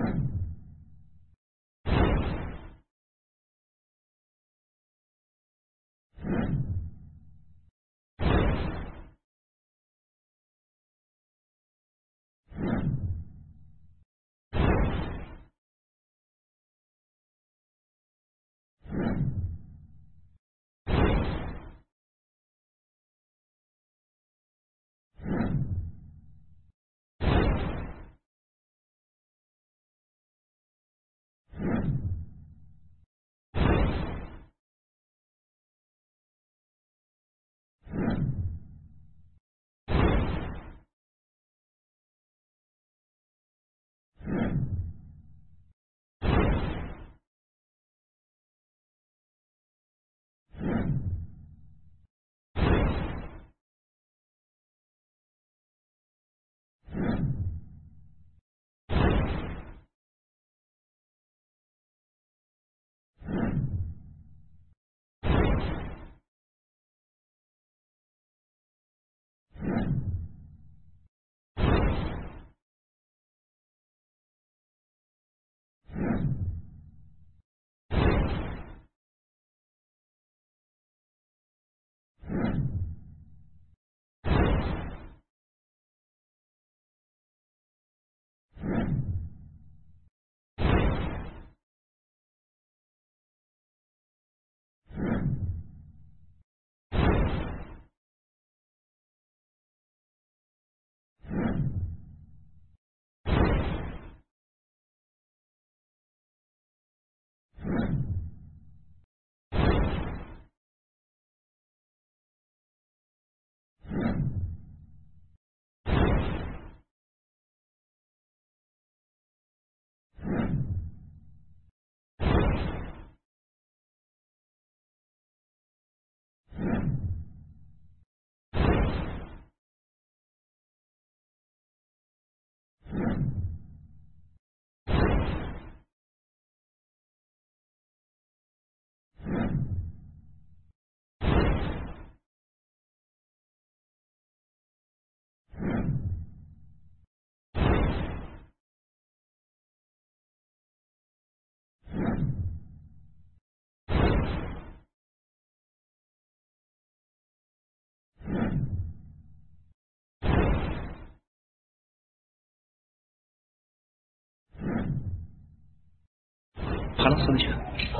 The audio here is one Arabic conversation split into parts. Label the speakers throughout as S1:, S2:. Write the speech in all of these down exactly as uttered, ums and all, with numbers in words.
S1: خلاص شيخ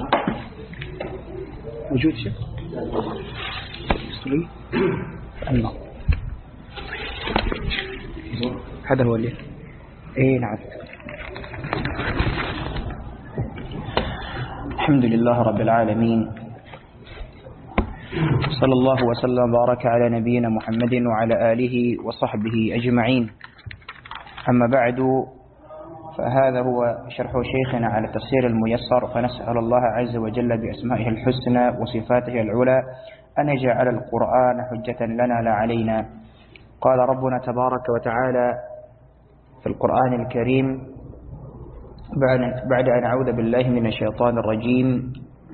S1: موجود شيخ يصلي الله هذا هو اللي ايه نعم. الحمد لله رب العالمين، صلى الله وسلم وبارك على نبينا محمد وعلى آله وصحبه أجمعين. أما بعد، فهذا هو شرح شيخنا على التفسير الميسر، فنسأل الله عز وجل بأسمائه الحسنى وصفاته العلى أن يجعل القرآن حجة لنا لا علينا. قال ربنا تبارك وتعالى في القرآن الكريم بعد أن أعوذ بالله من الشيطان الرجيم: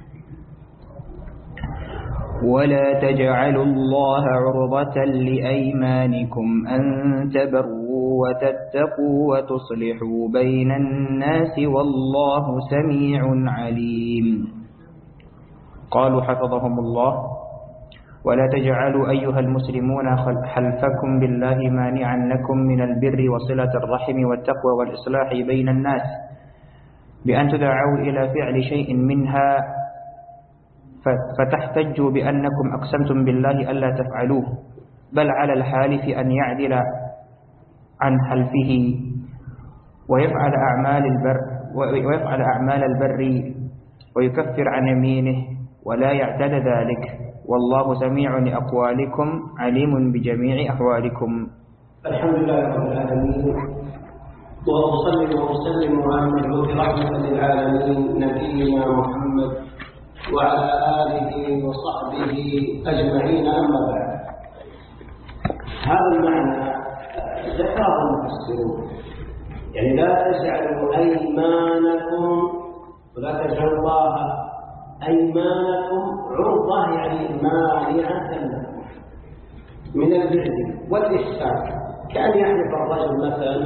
S1: ولا تجعلوا الله عرضة لأيمانكم أن تبروا وتتقوا وتصلحوا بين الناس والله سميع عليم. قالوا حفظهم الله: ولا تجعلوا أيها المسلمون حلفكم بالله مانعا لكم من البر وصلة الرحم والتقوى والإصلاح بين الناس بأن تدعوا إلى فعل شيء منها فتحتجوا بأنكم أقسمتم بالله ألا تفعلوه، بل على الحالف أن يعدل عن حلفه ويفعل أعمال البر ويفعل أعمال البر ويكفر عن يمينه ولا يعتد ذلك، والله سميع لأقوالكم عليم بجميع أحوالكم.
S2: الحمد لله رب العالمين، وأصلي وأسلم على المبعوث رحمة للعالمين نبينا محمد وعلى آله وصحبه أجمعين. أما بعد، هذا المعنى ذكره المفسرون، يعني لا تجعلوا أيمانكم ولا تجعلوا الله أيمانكم عرضة، يعني مانعة لكم من البر والإحسان. كأن يحلف الرجل مثلا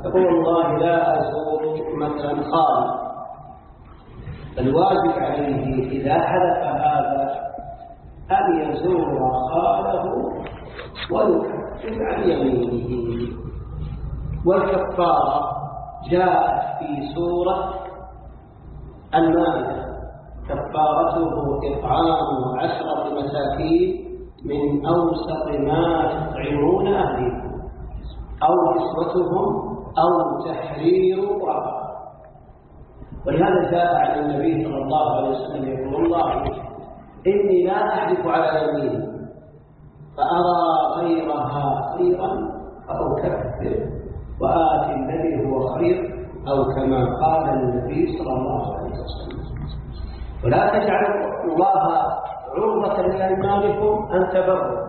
S2: يقول والله لا أزور مثلا خالي، الواجب عليه إذا حدث هذا أن يزور خاله ويكفر عن يمينه. والكفارة جاءت في سورة المائدة، كفارته إطعام عشرة مساكين من أوسط ما تطعمون أهلكم أو كسوتهم أو تحرير رقبة. ولهذا جاء عن النبي صلى الله عليه وسلم يقول والله إني لا أحلف على يمين فأرى غيرها خيرا فأكفر وآتي الذي هو خير، أو كما قال النبي صلى الله عليه وسلم. ولا تجعلوا الله عرضة لأيمانكم أن تبروا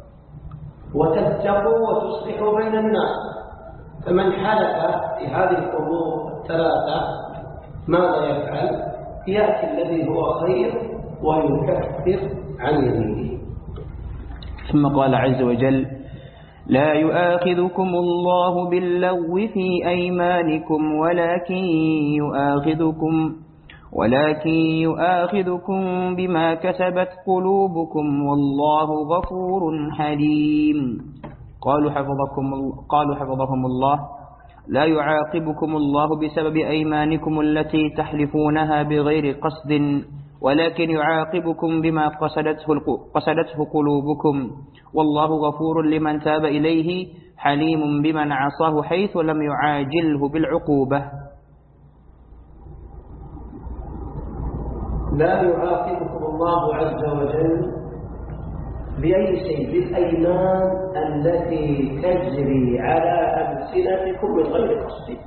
S2: وتتقوا وتصلحوا بين الناس. فمن حلف في هذه الأمور الثلاثة ماذا يفعل؟ يأتي الذي هو خير ويكفر عن يمينه.
S1: ثم قال عز وجل: لا يؤاخذكم الله باللغو في أيمانكم ولكن يؤاخذكم ولكن يؤاخذكم بما كسبت قلوبكم والله غفور حليم. قالوا حفظكم قالوا حفظهم الله: لا يعاقبكم الله بسبب أيمانكم التي تحلفونها بغير قصد، ولكن يعاقبكم بما قصدته قصدته قلوبكم، والله غفور لمن تاب إليه حليم بمن عصاه حيث لم يعاجله بالعقوبة.
S2: لا يعاقبكم الله عز وجل بأي شيء؟ بالأيمان التي تجري على ألسنتكم من غير قصد.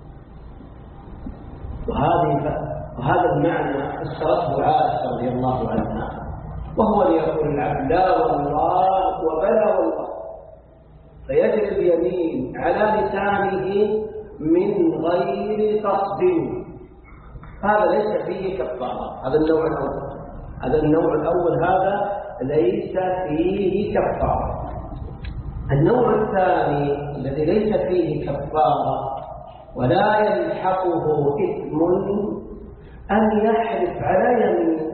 S2: وهذه وهذا المعنى فسرته عائشة رضي الله عنها، وهو ليقول العبد لا والله وبلا والله، فيجري اليمين على لسانه من غير قصد، هذا ليس فيه كفارة. هذا النوع الأول هذا النوع الأول هذا ليس فيه كفارة. النوع الثاني الذي ليس فيه كفارة ولا يلحقه إثم أن يحلف على يمين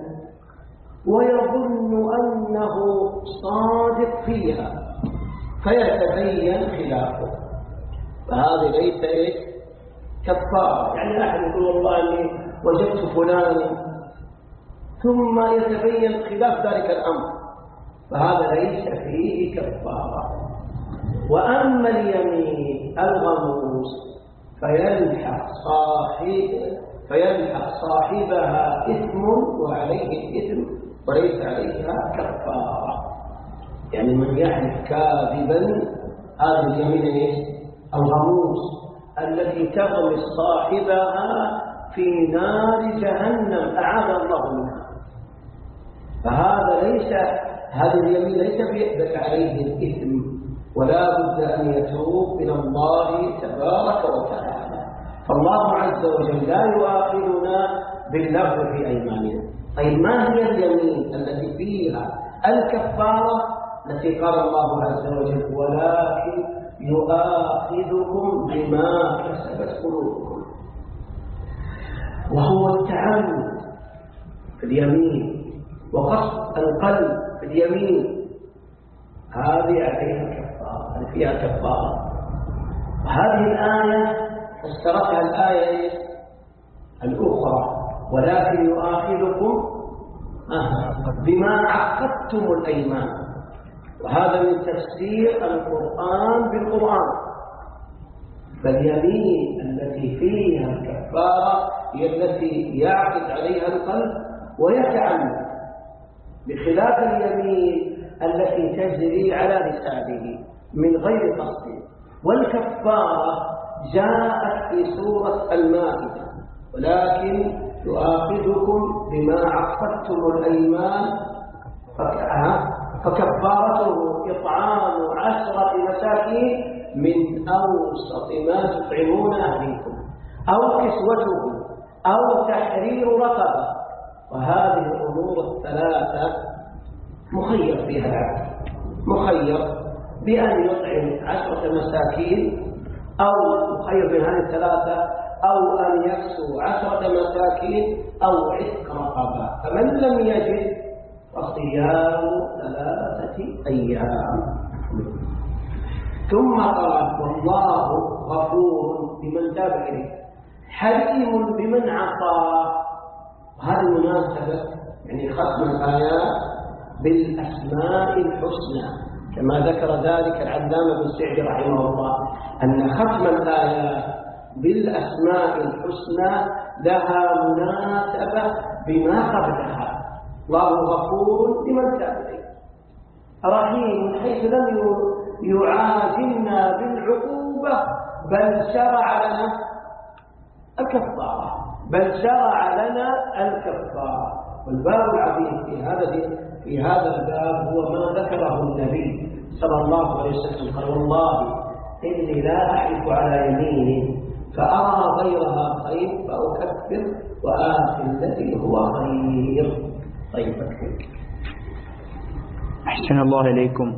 S2: ويظن أنه صادق فيها فيتبين خلافه، فهذا ليس إيه؟ كفارة. يعني أحد يقول والله أني وجدت فلان ثم يتبين خلاف ذلك الأمر، فهذا ليس فيه كفارة. وأما اليمين الغموس فيلحق صاحب فيلحق صاحبها إثم وعليه إثم وليس عليها كفارة. يعني من يحلف كاذبا، هذه اليمين الغموس التي تغمس صاحبها في نار جهنم أعاذ الله منها، فهذا ليس هذه اليمين ليس بيقبل عليه الإثم، ولا بد أن يتوب إلى الله تبارك وتعالى. فالله عز وجل لا يؤاخذنا باللغو في أيماننا. طيب ما هي اليمين التي فيها الكفارة التي قال الله عز وجل ولكن يؤاخذكم بما كسبت قلوبكم؟ وهو التعمد في اليمين وقصد القلب في اليمين، هذه عليها كفارة، هذه فيها كفارة. وهذه الآية فسرتها الآية الأخرى ولكن يؤاخذكم بما عقدتم الأيمان، وهذا من تفسير القرآن بالقرآن. فاليمين التي فيها الكفارة هي التي يعقد عليها القلب ويتعمد، بخلاف اليمين التي تجري على لسانه من غير قصد. والكفارة جاءت في سورة المائدة ولكن يؤاخذكم بما عقدتم الأيمان فكفارته إطعام عشرة مساكين من أوسط ما تطعمون أهليكم أو كسوتهم أو تحرير رقبة. وهذه الأمور الثلاثة مخير فيها العبد، مخير بأن يطعم عشرة مساكين أو يخير بين هذه الثلاثة، أو أن يكسو عشرة مساكين أو عتق رقبة. فمن لم يجد فصيام ثلاثة أيام. ثم قال والله غفور بمن تاب إليه حليم بمن عصاه. وهذه المناسبة يعني ختم الآيات بالأسماء الحسنى كما ذكر ذلك العلامة ابن سعدي رحمه الله، أن ختم الآيات بالأسماء الحسنى لها مناسبة بما قبلها. الله غفور لمن تاب إليه، رحيم حيث لم يعاجلنا بالعقوبة بل شرع لنا الكفارة بل شرع لنا الكفارة. والباب العظيم في هذا في هذا الباب هو ما ذكره النبي صلى الله عليه وسلم قال والله إني لا أحلف على يميني فأرى غيرها خير فأكفر وآخذ الذي هو خير. طيب أكفر.
S1: أحسن الله إليكم.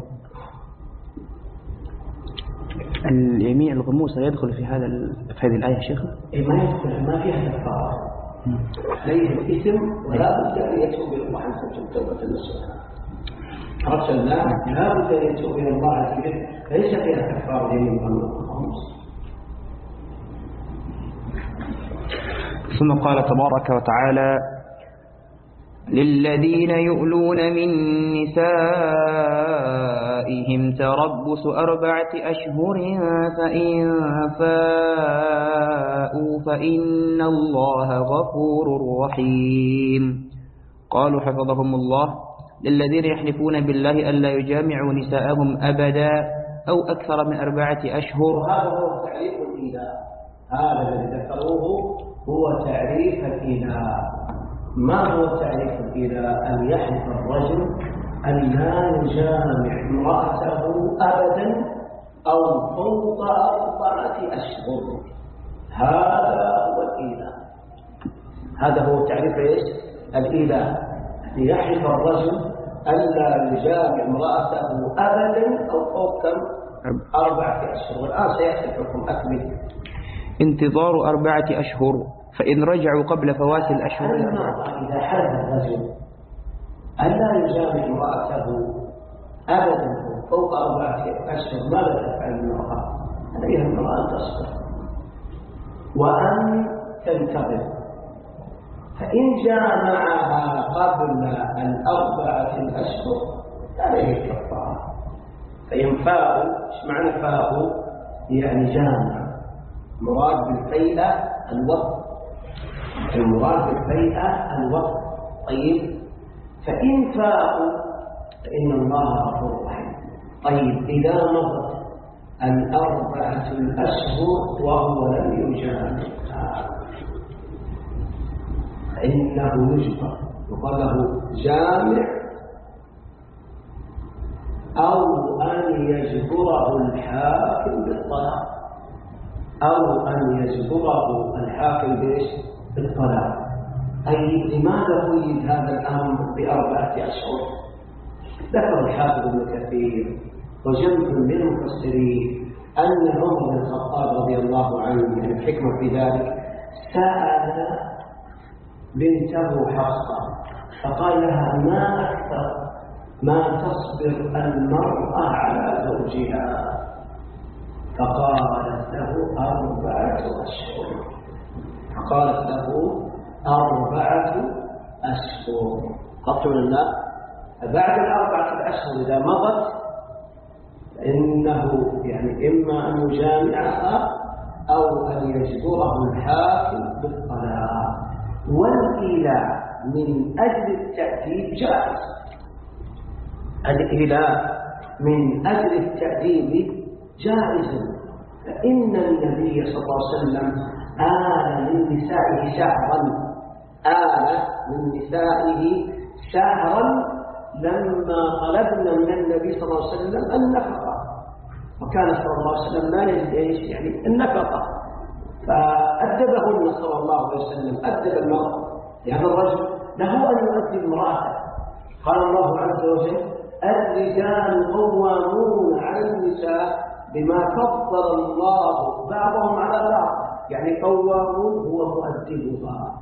S1: اليمين الغموس يدخل في هذا في هذه الآية شيخ؟
S2: إيه ما يدخل، ما فيها كفارة، عليه الإثم ولا بد أن يتوب إلى الله عز وجل توبة نصوحا. عرفت الله؟ لا بد أن يتوب إلى الله عز وجل، ليس فيها كفارة يمين الغموس.
S1: ثم قال تبارك وتعالى للذين يؤلون من نسائهم تربص أربعة أشهر فإن فاءوا فإن الله غفور رحيم. قالوا حفظهم الله للذين يحلفون بالله ألا يجامعوا نساءهم أبدا أو أكثر من أربعة أشهر.
S2: وهذا هو تعريف الإله، هذا الذي ذكروه هو تعريف الإله. ما هو تعريف الإله؟ أن يحلف الرجل أن لا يجامع امرأته أبدا أو فوق أربعة أشهر. هذا هو الإله، هذا هو تعريف إيش؟ الإله. أن يحلف الرجل أن لا يجامع امرأته أبدا أو فوق كم؟ أربعة أشهر. والآن سيأتي الحكم أكمل.
S1: انتظار أربعة أشهر فإن رجعوا قبل فوات الأشهر
S2: إذا حلف الرجل ألا يجامع امرأته أبدا فوق أربعة أشهر ماذا تفعل المرأة؟ عليها المرأة أن تصبر وأن تنتظر. فإن جامعها قبل الأربعة الأشهر عليه الكفارة. فإن فاءوا، إيش معنى فاءوا؟ يعني جامع. مراد بالفيئة الوقت، المراد بالفيئة الوقت. طيب فإن فاءوا فإن الله غفور رحيم. طيب إذا مضت الأربعة الأشهر وهو لم يجامعها فإنه يجبر، يقال له جامع أو أن يجبره الحاكم بالطلاق، أو أن يجبره الحاكم بإيش؟ بالطلاق. أي لماذا قيد هذا الأمر بأربعة أشهر؟ ذكر الحافظ ابن كثير وجمع من المفسرين أن عمر بن الخطاب رضي الله عنه يعني الحكمة في ذلك سأل بنته حفصة فقال لها ما أكثر ما تصبر المرأة على زوجها؟ فقالت له أربعة أشهر فقالت له أربعة أشهر. قلت لله بعد الأربعة الأشهر إذا مضت فإنه يعني إما أن يجامعها أو أن يجبره الحاكم بالطلاق. والإيلاء من أجل التأديب جائز، الإيلاء من أجل التأديب جائز. فإن النبي صلى الله عليه وسلم آل من نسائه شهرا آل من نسائه شهرا لما طلبنا من النبي صلى الله عليه وسلم النفقة، وكان صلى الله عليه وسلم لا يجد ايش يعني النفقة، فأدبهن صلى الله عليه وسلم أدب المرأة. يعني الرجل له أن يؤدب امرأته. قال الله عز وجل الرجال قوامون على النساء بما فضل الله بعضهم على بعض، يعني قوامون هو مؤدبها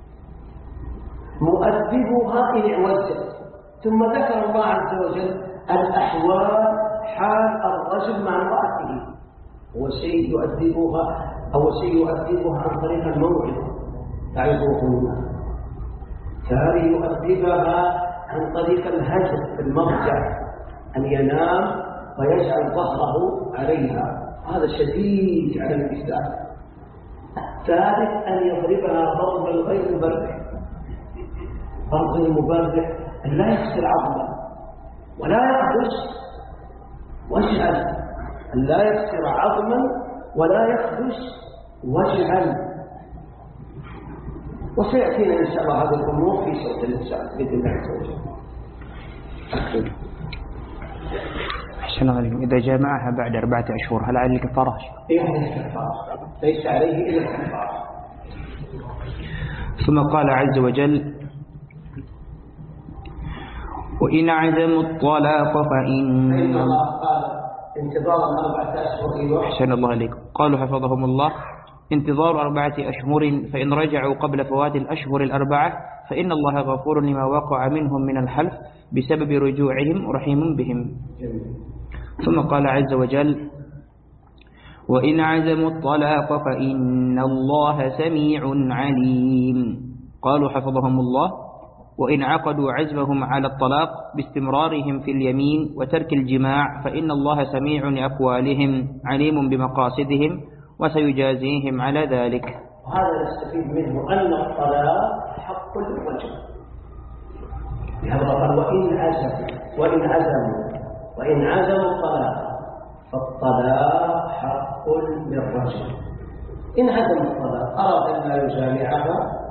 S2: مؤدبها إن اعوجت. ثم ذكر الله عز وجل الأحوال، حال الرجل مع امرأته، هو شيء يؤدبها أو شيء يؤدبها عن طريق الموعظة تعظوهن، ثاني يؤدبها عن طريق الهجر في المضجع، أن ينام ويجعل ظهره عليها، هذا شديد على النساء. ثالث أن يضربها ضربا غير مبرح، ضرب المبرح أن لا يكسر عظما ولا يخدش وجها، أن لا يكسر عظما ولا يخدش وجها. وسيأتينا إن شاء الله هذه الأمور في سورة النساء بإذن الله عز وجل.
S1: أحسن عليكم. إذا جامعها بعد أربعة أشهر هل عليه الكفارة؟
S2: إيه الكفارة؟ ليس عليه إلا الكفارة.
S1: ثم قال عز وجل: وإن عزموا الطلاق فإن
S2: الله قال انتظار أربعة أشهر.
S1: أحسن الله عليكم. قالوا حفظهم الله: انتظار أربعة أشهر، فإن رجعوا قبل فوات الأشهر الأربعة فإن الله غفور لما وقع منهم من الحلف بسبب رجوعهم رحيم بهم. ثم قال عز وجل: وإن عزموا الطلاق فإن الله سميع عليم. قالوا حفظهم الله: وإن عقدوا عزمهم على الطلاق باستمرارهم في اليمين وترك الجماع فإن الله سميع لأقوالهم عليم بمقاصدهم وسيجازيهم على ذلك.
S2: وهذا نستفيد منه أن الطلاق حق للرجل، لهذا قال: وإن عزموا وإن عزموا وإن عزموا الطلاق فالطلاق حق للرجل. إن عزم الطلاق أراد أن لا يجامعها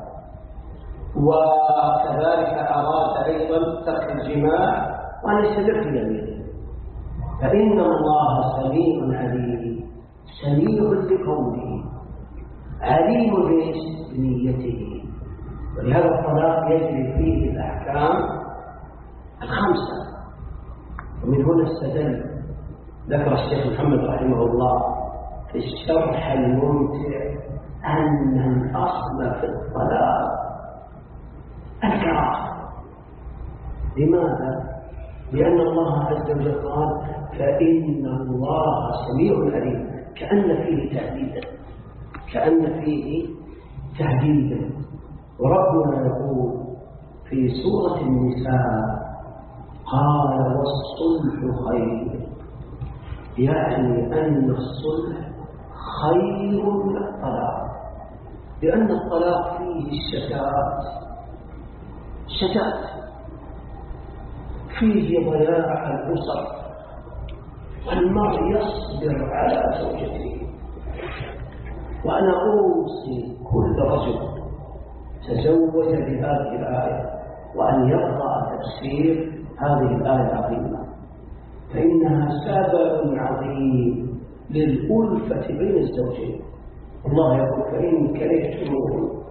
S2: وكذلك أراد أيضا ترك الجماع وأن يستمر في يمينه فإن الله سميع عليم، سميع لقوله، عليم بنيته. ولهذا الطلاق يجري فيه الأحكام الخمسة. ومن هنا استدل ذكر الشيخ محمد رحمه الله في الشرح الممتع أن الأصل في الطلاق الكراهة. لماذا؟ لأن الله عز وجل قال: فإن الله سميع عليم، كأن فيه تهديدا كأن فيه تهديدا. وربنا يقول في سورة النساء: قال والصلح خير، يعني أن الصلح خير من الطلاق، لأن الطلاق فيه الشتات شتات فيه ضياع الأسر، والمرء يصبر على زوجته. وأنا أوصي كل رجل تزوج بهذه الآية وأن يقرأ تفسير هذه الآية العظيمة، فإنها سبب عظيم للألفة بين الزوجين. الله يقول: فإن كرهتموه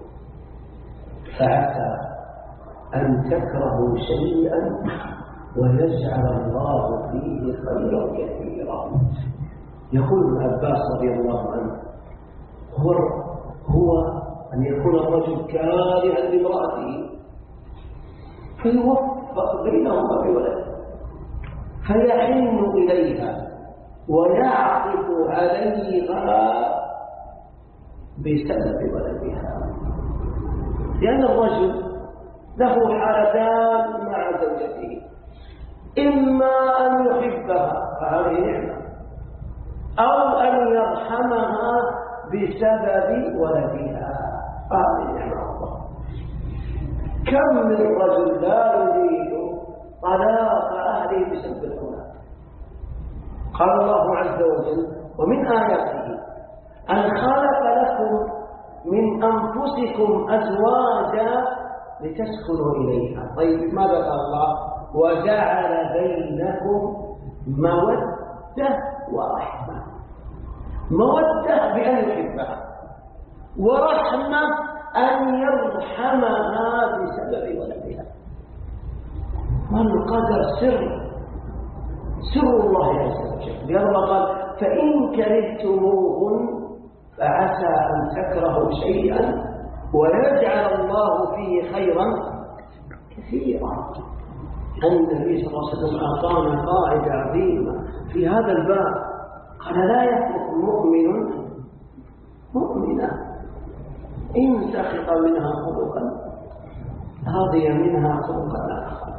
S2: فعسى أن تكرهوا شيئا ويجعل الله فيه خيرا كثيرا. يقول ابن عباس رضي الله عنه: هو هو أن يكون الرجل كارها لامرأته فيوفق بينهما بولد فيحن إليها ويعطف عليها بسبب ولدها، لأن الرجل له حالتان مع زوجته: إما أن يحبها فهذه نعمة، أو أن يرحمها بسبب ولدها فهذه نعمة. الله كم من رجل لا يريد طلاق أهله بسبب الأولاد. قال الله عز وجل: ومن آياته أن خلق لكم من أنفسكم أزواجا لتسكنوا إليها. طيب ماذا قال الله؟ وجعل بينكم مودة ورحمة. مودة بأن يحبها، ورحمة أن يرحمها بسبب ولدها. والقدر سر سر الله عز وجل، لأنه قال: فإن كرهتموهن فعسى أن تكرهوا شيئا ويجعل الله فيه خيرا كثيرا. النبي صلى الله عليه وسلم أعطانا قاعدة عظيمة في هذا الباب، قال لا يفرق مؤمن مؤمنا إن سخط منها خلقا رضي منها خلقا آخر.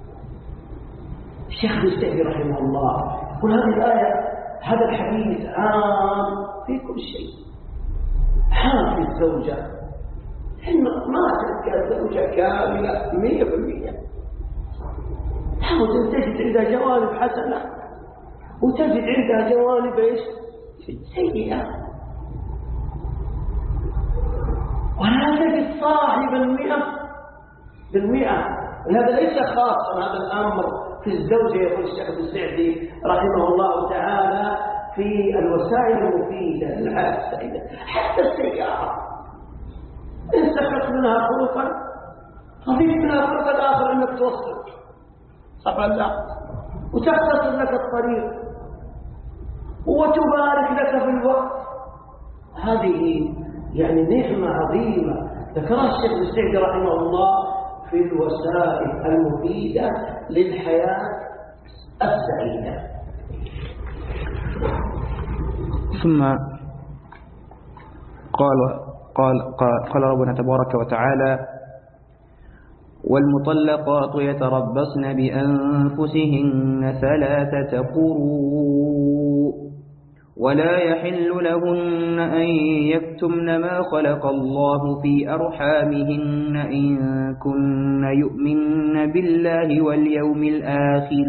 S2: الشيخ السعدي رحمه الله يقول هذه الآية، هذا الحديث عام في كل شيء، عام في الزوجة، إن ما تلقى زوجة كاملة مية بالمية، تحاول تجد عندها جوانب حسنة وتجد عندها جوانب ايش؟ سيئة، ولا تجد صاحب المئة بالمئة. هذا ليس خاصا هذا الأمر في الزوجة، يقول الشيخ السعدي رحمه الله تعالى في الوسائل المفيدة للحياة السعيدة. حتى السيارة إن سخط منها خلقا تضيف منها خلقا آخر أنك توصل صح لا، وتختصر لك الطريق وتبارك لك في الوقت. هذه يعني نعمة عظيمة ذكرها الشيخ السعدي رحمه الله في الوسائل المفيدة للحياة السعيدة.
S1: ثم قال قال قال, قال ربنا تبارك وتعالى: والمطلقات يتربصن بأنفسهن ثلاثة قروء ولا يحل لهن أن يكتمن ما خلق الله في أرحامهن إن كن يؤمن بالله واليوم الآخر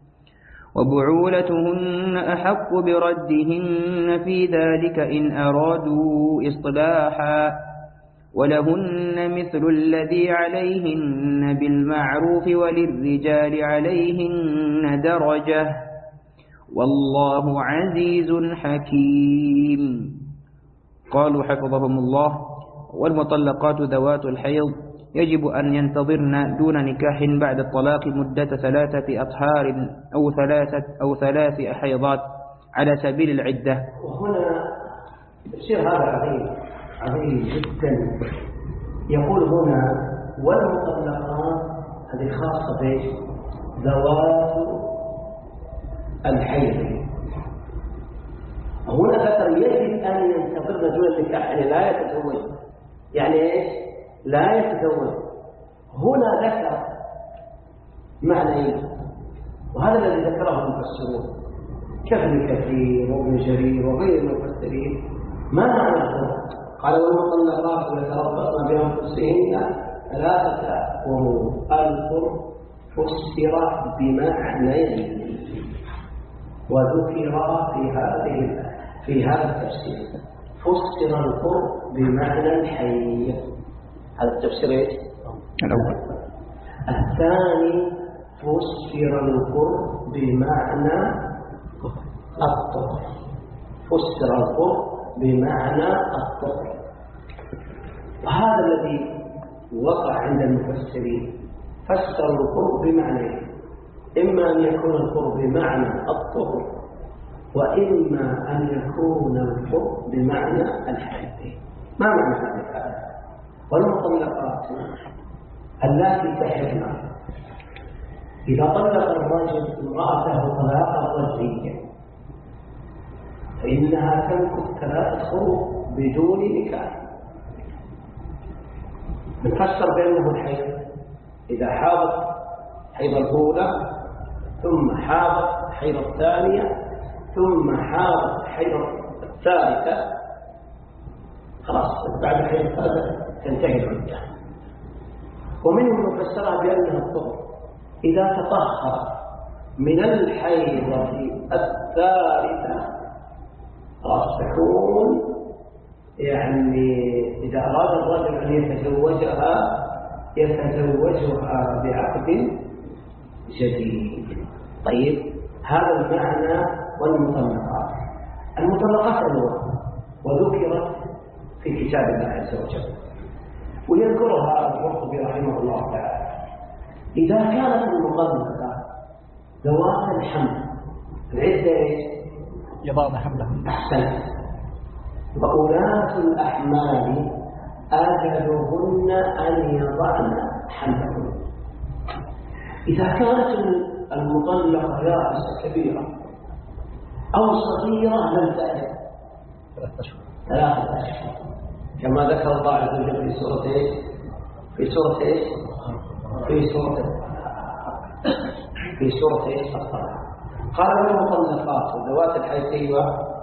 S1: وبعولتهن أحق بردهن في ذلك إن أرادوا إصلاحا ولهن مثل الذي عليهن بالمعروف وللرجال عليهن درجة والله عزيز حكيم. قالوا حفظهم الله: والمطلقات ذوات الحيض يجب أن ينتظرن دون نكاح بعد الطلاق مدة ثلاثة أطهار أو ثلاثة أو ثلاث حيضات على سبيل العدة.
S2: وهنا تفسير هذا عظيم عظيم جدا. يقول هنا والمطلقات هذه خاصة بإيش؟ ذوات الحيض. هنا ذكر يجب أن ينتظرن دون النكاح، يعني لا يتزوج، يعني إيش؟ لا يتزوج. هنا ذكر معنى، وهذا الذي ذكره المفسرون كابن كثير وابن جرير وغير المفسرين. ما معنى؟ قال والمطلقات يتربصن بأنفسهن ثلاثة قروء. القرء فسر بمعنيين وذكر في هذه في هذا التفسير. فسر القرء بمعنى الحي، هذا التفسير ايش؟
S1: الأول.
S2: الثاني فسر القرء بمعنى الطهر. فسر القرء بمعنى الطهر، وهذا الذي وقع عند المفسرين. فسر القرء بمعنى إما أن يكون القرء بمعنى الطهر وإما أن يكون القرء بمعنى الحيض. ما معنى هذه الآية؟ والمطلقات اللاتي تحضن إذا طلق الرجل امرأته طلاقا رجعيا فإنها تمكث ثلاثة قروء بدون نكاح. نفسر بأنه الحيض إذا حاضت حيض الأولى ثم حاضت حيض الثانية ثم حاضت حيض الثالثة، خلاص بعد حيض الثالثة تنتهي العدة. ومنهم من فسرها بأنها الطهر إذا تطهر من الحيضة الثالثة خلاص تكون، يعني إذا أراد الرجل أن يتزوجها يتزوجها بعقد جديد. طيب هذا المعنى. والمطلقات المطلقات أنواع وذكرت في كتاب الله عز وجل، ويذكرها القرطبي رحمه الله تعالى. إذا كانت المطلقة ذوات الحمل العدة
S3: يضعن حملهن.
S2: أحسنت. وأولاة الأحمال أجلهن أن يضعن حملهن. إذا كانت المطلقة يائسة كبيرة أو صغيرة لم تأتي
S3: ثلاثة أشهر
S2: ثلاثة أشهر كما ذكر الله عز وجل في سورة إيش؟ في سورة إيش؟ في سورة في سورة إيش؟ الطلاق. قال والمطلقات ذوات الحيض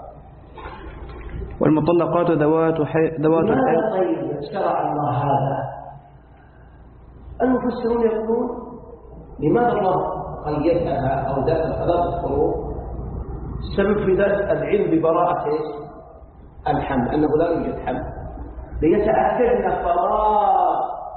S1: والمطلقات ذوات حيض ذوات الحيض.
S2: طيب شرع الله هذا؟ المفسرون يقولون لماذا الله قيدها أو ذات ثلاث فروق؟ السبب في ذلك العلم ببراءة الحمل، أنه لا يوجد حمل، ليتأكدن فراغ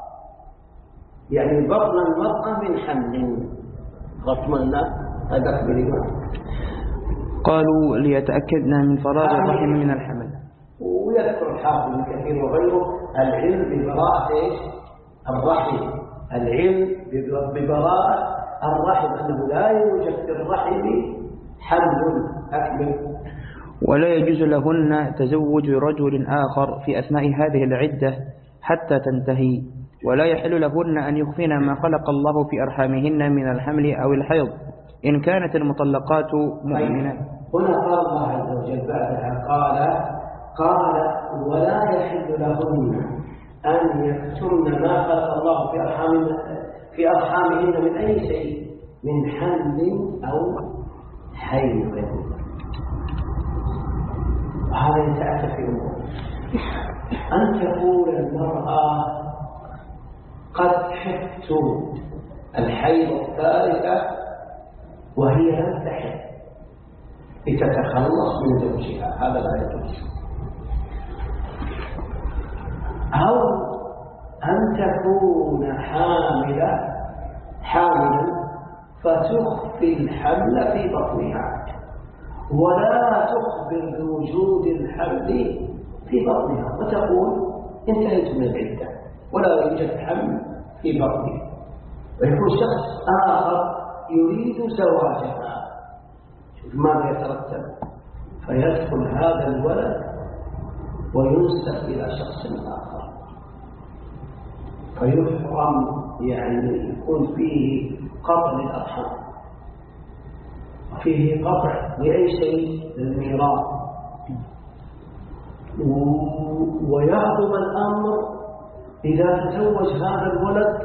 S2: يعني بطن المرأة من حمل. غطمنا هذا كبير.
S1: قالوا ليتأكدنا من فراغ الرحم من الحمل.
S2: ويذكر الحافظ ابن كثير وغيره العلم ببراءة الرحم، العلم ببراءة الرحم، أنه لا يوجد في الرحم حمل أكمل.
S1: ولا يجوز لهن تزوج رجل آخر في أثناء هذه العدة حتى تنتهي، ولا يحل لهن أن يخفين ما خلق الله في أرحامهن من الحمل أو الحيض إن كانت المطلقات مؤمنات.
S2: هنا قال الله عز وجل بعدها قال قال ولا يحل لهن أن يكتمن ما خلق الله في أرحامهن في أرحامهن من أي شيء من حمل أو حيض. هذا يتأتى في أمور أن تقول المرأة قد حفت الحيض الثالثة وهي لم تحض لتتخلص من زوجها، هذا لا يجوز. أو أن تكون حاملة حاملا فتخفي الحمل في بطنها ولا تخبر بوجود الحمل في بطنها وتقول انتهيت من العدة ولا يوجد حمل في بطنها، ويكون شخص آخر يريد زواجها. شوف ماذا يترتب، فيدخل هذا الولد وينسب إلى شخص آخر فيحرم، يعني يكون فيه قطع الأرحام، فيه قطع لأي شيء للميراث، ويعظم الأمر إذا تزوج هذا الولد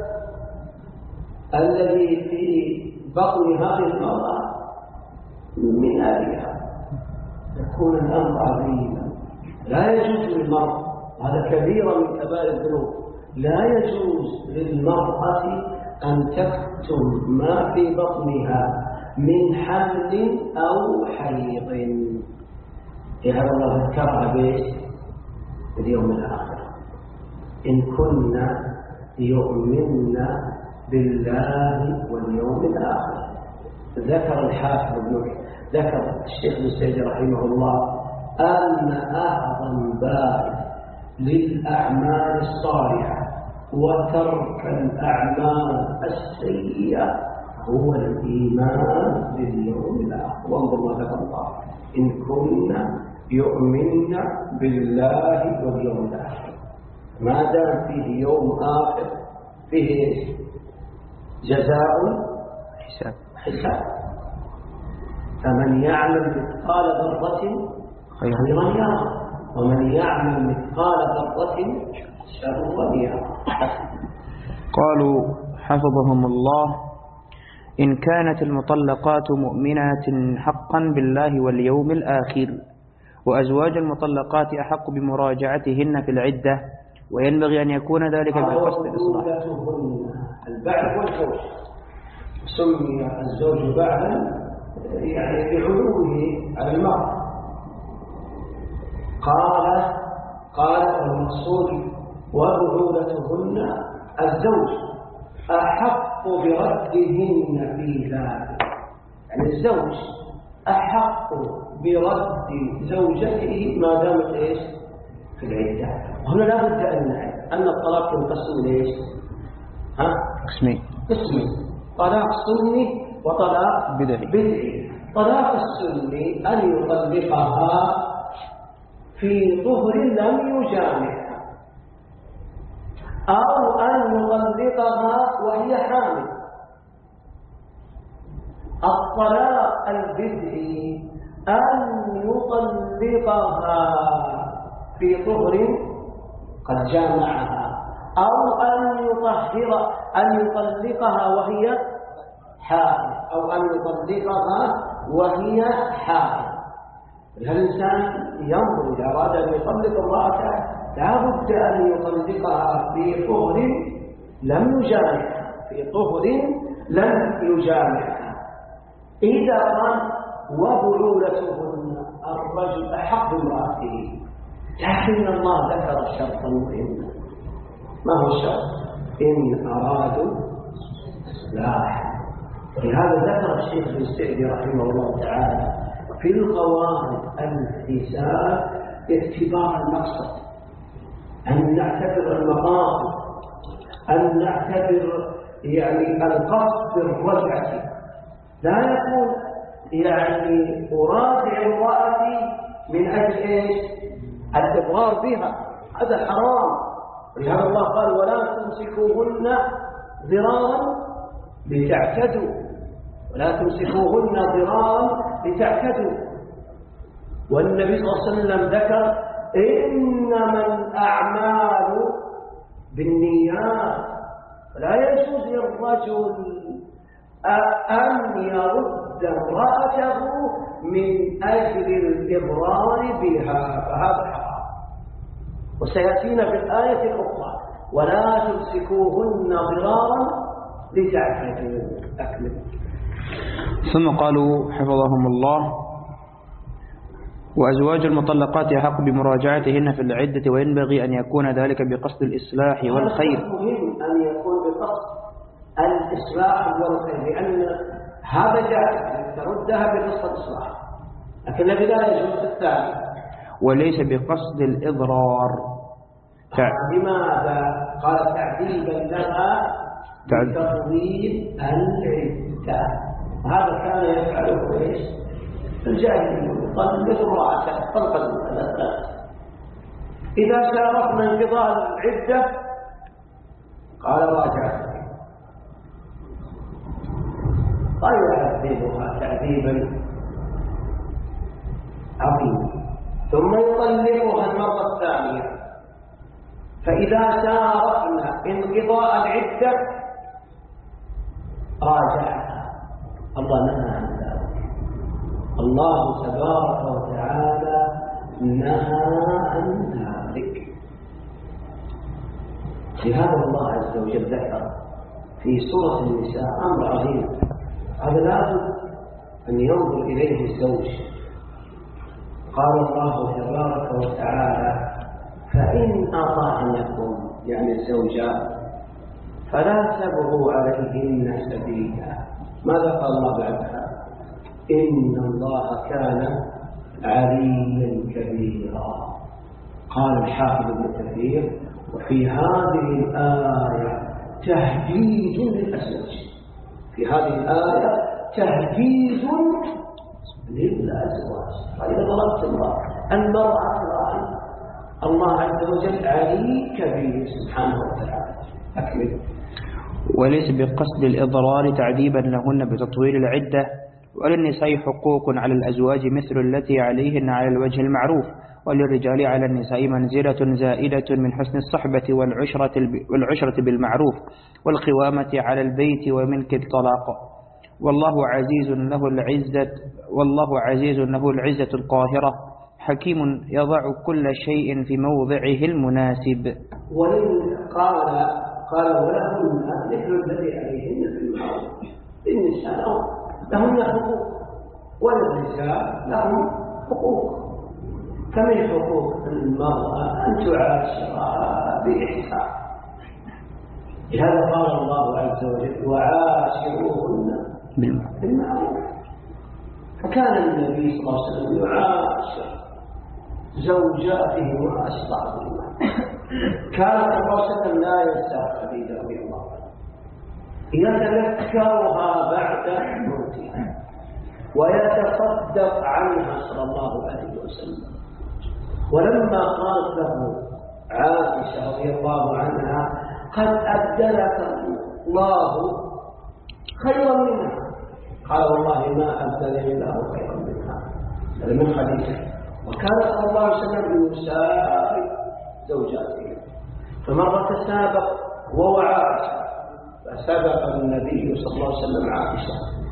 S2: الذي في بطن هذه المرأة من أبيها، يكون الأمر عظيما. لا يجوز للمرأة، هذا كبيرة من كبائر الذنوب، لا يجوز للمرأة أن تكتم ما في بطنها من حمل أو حيض. يعني الله ذكرها بيش اليوم الآخر إن كنا يؤمن بالله واليوم الآخر. ذكر الحافظ ابن ذكر الشيخ ابن سعيد رحمه الله أن أعظم باب للأعمال الصالحة وترك الأعمال السيئة هو الإيمان باليوم الآخر. وانظر ما ذكر الله إن كنا يؤمن بالله واليوم الآخر، ما دام فيه يوم آخر فيه جزاء
S1: حساب
S2: حساب. فمن يعمل مثقال ذرة خيرا يره ومن يعمل مثقال ذرة شرا يره.
S1: قالوا حفظهم الله إن كانت المطلقات مؤمنات حقا بالله واليوم الآخر، وأزواج المطلقات أحق بمراجعتهن في العدة، وينبغي أن يكون ذلك بقصد الإصلاح.
S2: البعل والزوج سمي الزوج بعلا يعني بعلوه على المرأة. قال قال المقصود وبعولتهن الزوج أحق بردهن في ذلك، يعني الزوج أحق برد زوجته ما دامت إيش في العدة. هنا لا بد أن نعلم أن الطلاق ينقسم لإيش؟ ها؟
S1: قسمين.
S2: قسمين، طلاق سني وطلاق
S1: بدعي.
S2: بدعي. طلاق السني أن يطلقها في طهر لم يجامعها، أو أن يطلقها وهي حامل. الطلاق البدعي أن يطلقها في طهر قد جامعها، أو أن يطهر أن يطلقها وهي حائض، أو أن يطلقها وهي حائض. الإنسان ينظر إذا أراد أن يطلق امرأته لا بد أن يطلقها في طهر لم يجامعها، في طهر لم يجامعها. إذا قال وبعولتهن الرجل أحق بامرأته، لكن الله ذكر شرطا مهما. ما هو الشرط؟ إن أرادوا إصلاحا. لهذا ذكر الشيخ ابن السعدي رحمه الله تعالى في القواعد الحساب اعتبار المقصد، أن نعتبر المقاصد، أن نعتبر يعني القصد بالرجعة. لا يكون يعني أراجع امرأتي من أجل إيش؟ الإضرار بها، هذا حرام. ولهذا الله قال ولا تمسكوهن ضرارا لتعتدوا، ولا تمسكوهن ضرارا لتعتدوا. والنبي صلى الله عليه وسلم ذكر إنما الأعمال بالنيات، فلا يجوز للرجل أن يرد امرأته من أجل الإضرار بها، فهذا حرام. وسيأتينا في الآية الأخرى ولا تمسكوهن ضرارا لتعتدوا. أكمل.
S1: ثم قالوا حفظهم الله وأزواج المطلقات يحق بمراجعتهن في العدة، وينبغي أن يكون ذلك بقصد الإصلاح والخير.
S2: مهم أن يكون بقصد الإصلاح والخير، لأن هذا جائز تردها بقصد الإصلاح، لكن الذي لا يجوز الثاني.
S1: وليس بقصد الإضرار.
S2: لماذا؟ قال تعذيبا لها بتطويل العدة. هذا كان يفعله ايش؟ الجاهلية، يطلق امرأته طلقا ثلاثة. إذا شاركنا انقضاء العدة قال راجعت، قال يعذبها تعذيبا عظيما، ثم يطلقها المرة الثانية. فإذا شاركنا انقضاء العدة راجعها. الله نهى عن ذلك، الله تبارك وتعالى نهى عن ذلك. لهذا الله عز وجل ذكر في سورة النساء أمر عظيم، هذا لابد أن ينظر إليه الزوج. قال الله تبارك وتعالى فإن أطعنكم يعني الزوجات فلا تبغوا عليهن سبيلا. ماذا قال الله بعدها؟ إن الله كان عليا كبيرا. قال الحافظ ابن كثير وفي هذه الآية تهديد للأزواج، في هذه الآية تهديد للأزواج. فإذا ضربت الله المرأة راعي، الله عز وجل علي كبير سبحانه وتعالى. أكمل.
S1: وليس بقصد الإضرار تعذيبا لهن بتطويل العدة. وللنساء حقوق على الأزواج مثل التي عليهن على الوجه المعروف، وللرجال على النساء منزلة زائدة من حسن الصحبة والعشرة, والعشرة بالمعروف والقوامة على البيت ومنك الطلاق. والله عزيز له العزة والله عزيز له العزة القاهرة، حكيم يضع كل شيء في موضعه المناسب.
S2: ولن قال قال ولهن مثل الذي عليهن في المعروف. النساء لهن حقوق وللرجال لهم حقوق. فمن حقوق المرأة أن تعاشرها بإحسان. لهذا قال الله عز وجل وعاشروهن بالمعروف. فكان النبي صلى الله عليه وسلم يعاشر زوجاته معاشرة بالمعروف. كان صلى الله عليه وسلم لا ينسى خديجة رضي الله عنها، يتذكرها بعد موتها ويتصدق عنها صلى الله عليه وسلم. ولما قالت له عائشة رضي الله عنها قد أبدلك الله خيرا منها، قال والله ما أبدلني الله خيرا منها، هذا من حديثه. وكان صلى الله عليه وسلم يسابق زوجاته، فمرة تسابق هو وعائشة، فسبق النبي صلى الله عليه وسلم عائشة،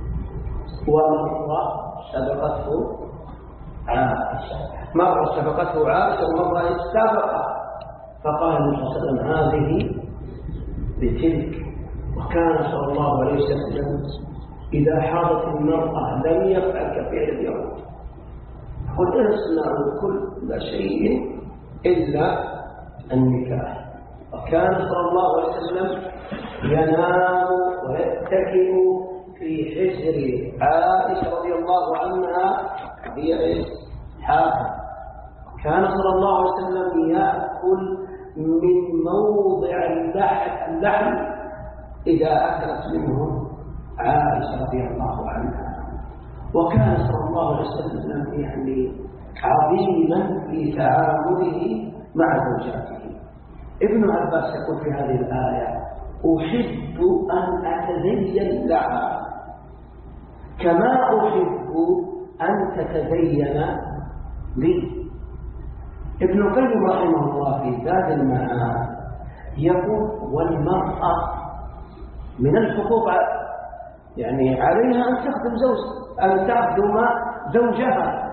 S2: ومرة سبقته عائشة، مرة سبقته عائشة ومرة سبق، فقال النبي صلى الله عليه وسلم هذه بتلك. وكان صلى الله عليه وسلم إذا حاضت المرأة لم يفعل كفعل اليوم، قل اصنعوا كل شيء إلا النكاح. وكان صلى الله عليه وسلم ينام ويتكئ في حجر عائشة رضي الله عنها هي حافظ. كان صلى الله عليه وسلم يأكل من موضع اللحم إذا أكلت منه عائشة رضي الله عنها. وكان صلى الله عليه وسلم يعني عظيما في تعامله مع زوجاته. ابن عباس يقول في هذه الآية أحب أن أتزين لها كما أحب أن تتزين لي. ابن القيم رحمه الله في زاد المعاد يقول والمرأة من الحقوق يعني عليها أن تخدم زوج أن تخدم زوجها.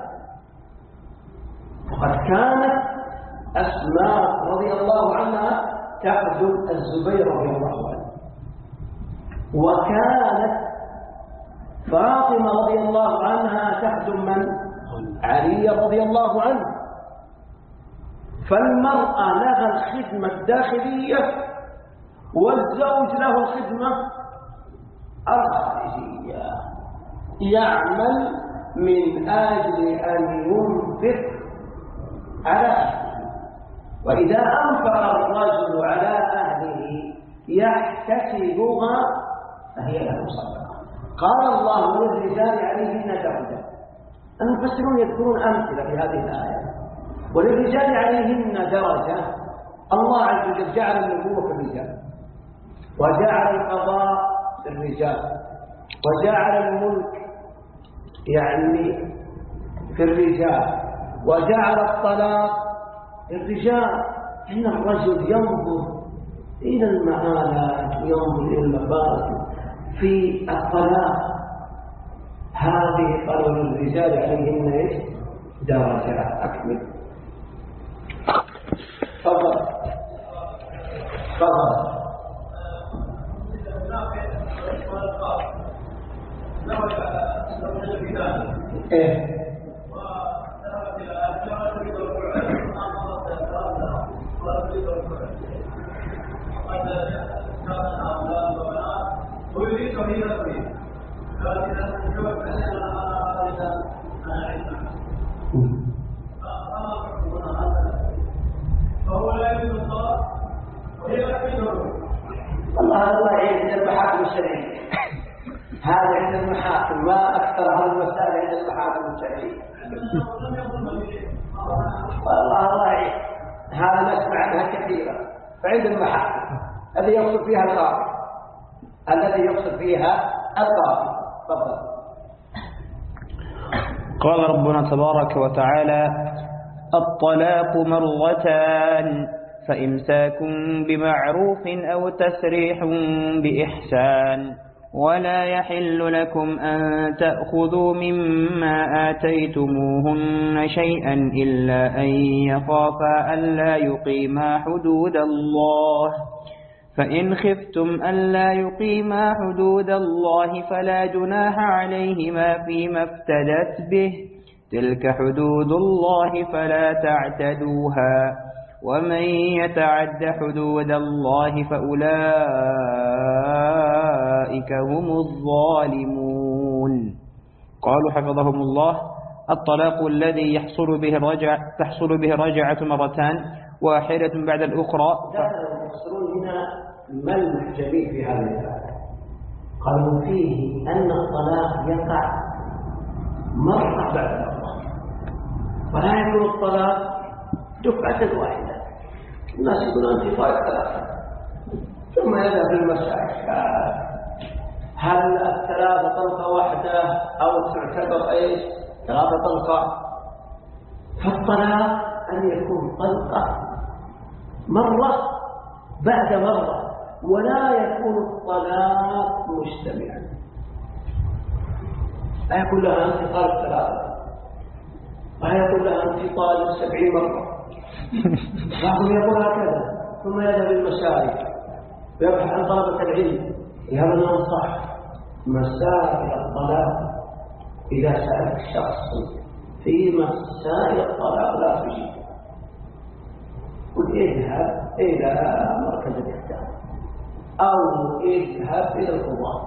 S2: وقد كانت أسماء رضي الله عنها تخدم الزبير رضي الله عنه، وكانت فاطمة رضي الله عنها تخدم من؟ علي رضي الله عنه. فالمرأة لها الخدمة الداخلية والزوج له الخدمة الخارجية، يعمل من أجل أن ينفق على أهله، وإذا أنفق الرجل على أهله يحتسبها فهي له صدقة. قال الله للرجال عليهن درجة. المفسرون يذكرون أمثلة في هذه الآية. وللرجال عليهن درجة، الله عز وجل جعل النبوة في الرجال، وجعل القضاء في الرجال، وجعل الملك يعني في الرجال، وجعل الطلاق في الرجال. إن الرجل ينظر إلى المآلات وينظر إلى المفاسد في الطلاق. هذه قالوا للرجال عليهن ايش؟ درجة. أكمل. تفضل تفضل. ايه والله الله يعين عند المحاكم الشرعية. هذا عند المحاكم، ما أكثر هذه المسائل عند المحاكم الشرعية. والله الله يعين، هذا نسمع عنها كثيرا. فعند المحاكم الذي يقصد فيها القاضي الذي يقصد فيها القاضي. تفضل.
S1: قال ربنا تبارك وتعالى: الطلاق مرتان فإمساك بمعروف أو تسريح بإحسان ولا يحل لكم أن تأخذوا مما آتيتموهن شيئا إلا أن يخافا ألا يقيما حدود الله، فإن خفتم ألا يقيما حدود الله فلا جناح عليهما فيما افتدت به، تلك حدود الله فلا تعتدوها، ومن يتعد حدود الله فأولئك هم الظالمون. قالوا حفظهم الله: الطلاق الذي يحصل به الرجع تحصل به الرجعة مرتان، واحدة بعد الأخرى.
S2: يحصلون هنا ملح جميل في هذه الآية. قالوا فيه أن الطلاق يقع مرة بعد مرة، ولا يكون الطلاق دفعة واحدة. الناس يقولون أنت طالق ثلاثة، ثم يذهب المسائل هل الثلاثة طلقة واحدة أو تعتبر ايش ثلاثة طلقة؟ فالطلاق أن يكون طلقة مرة بعد مرة، ولا يكون الطلاق مجتمعا. لا يقول لها أنت طالق ثلاثة، ولا يقول لها أنت طالق سبعين مرة، بعضهم يقول هكذا، ثم يذهب المسائل ويبحث عن طلبة العلم هذا ما صح. مسائل الطلاق إذا سألت شخص في مسائل الطلاق لا تجيب، قل اذهب إلى مركز الإفتاء أو اذهب إلى القضاء،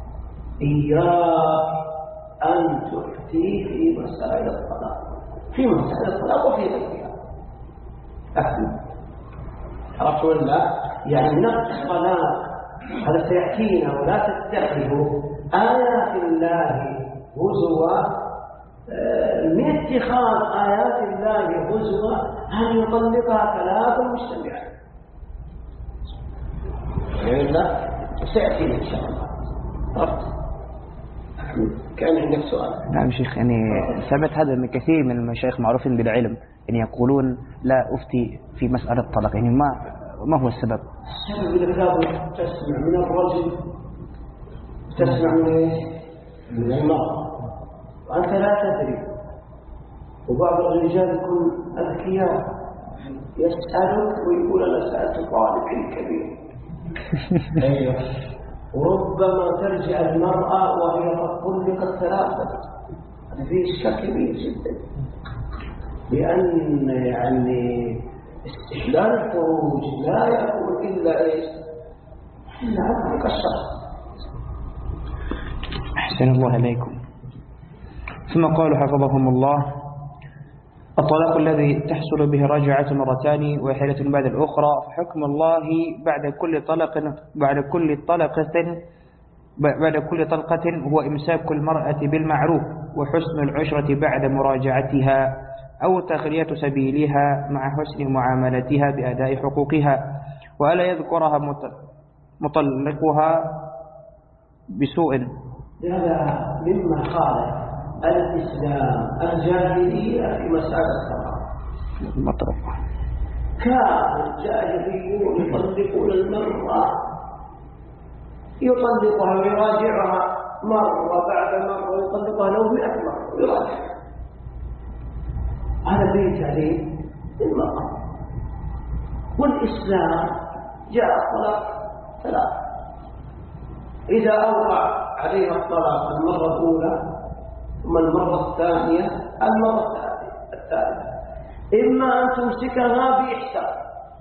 S2: إياك أن تفتي في مسائل الطلاق، في مسائل الطلاق وفي غيرها. أكيد عرفت ولا؟ يعني نقص الطلاق هذا سيأتينا، ولا تتخذوا آيات الله هزوا. من اتخاذ آيات الله هزوا أن يطلقها ثلاث مجتمعات، يعني لا سيأتينا إن شاء الله. عرفت؟ كان عندك سؤال؟
S1: نعم شيخ، يعني ثبت هذا من كثير من المشايخ معروفين بالعلم أن يعني يقولون لا أفتي في مسألة الطلاق، يعني ما ما هو السبب؟
S2: السبب إذا كانت تسمع من الرجل تسمع من ايش؟ من المرأة، وأنت لا تدري. وبعض الرجال يكون أذكياء يسألك ويقول أنا سألت طالب علم كبير. أيوه. وربما ترجع المرأة وهي قد طلقت ثلاثة، هذا فيه إشكال كبير جدا، لأن يعني استحلال الفروج لا يكون إلا إيش؟ إلا عن طريق الشرع.
S1: أحسن الله إليكم. ثم قالوا حفظهم الله: الطلاق الذي تحصل به رجعة مرتان واحدة بعد الأخرى، فحكم الله بعد كل طلق بعد كل طلقة بعد كل طلقة هو إمساك المرأة بالمعروف وحسن العشرة بعد مراجعتها، أو تخلية سبيلها مع حسن معاملتها بأداء حقوقها، وألا يذكرها مطلقها بسوء.
S2: هذا مما خالف الإسلام الجاهلية في مسألة الطلاق.
S1: مطلق
S2: كان الجاهليون يطلقون المرأة، يطلقها ويراجعها مرة بعد مرة، يطلقها لو مئة مرة ويراجعها. هذا فيه تعليم للمرأة. والإسلام جاء الطلاق ثلاث، إذا أوقع عليها الطلاق المرة الأولى ثم المرة الثانية المرة الثالثة، إما أن تمسكها بإحسان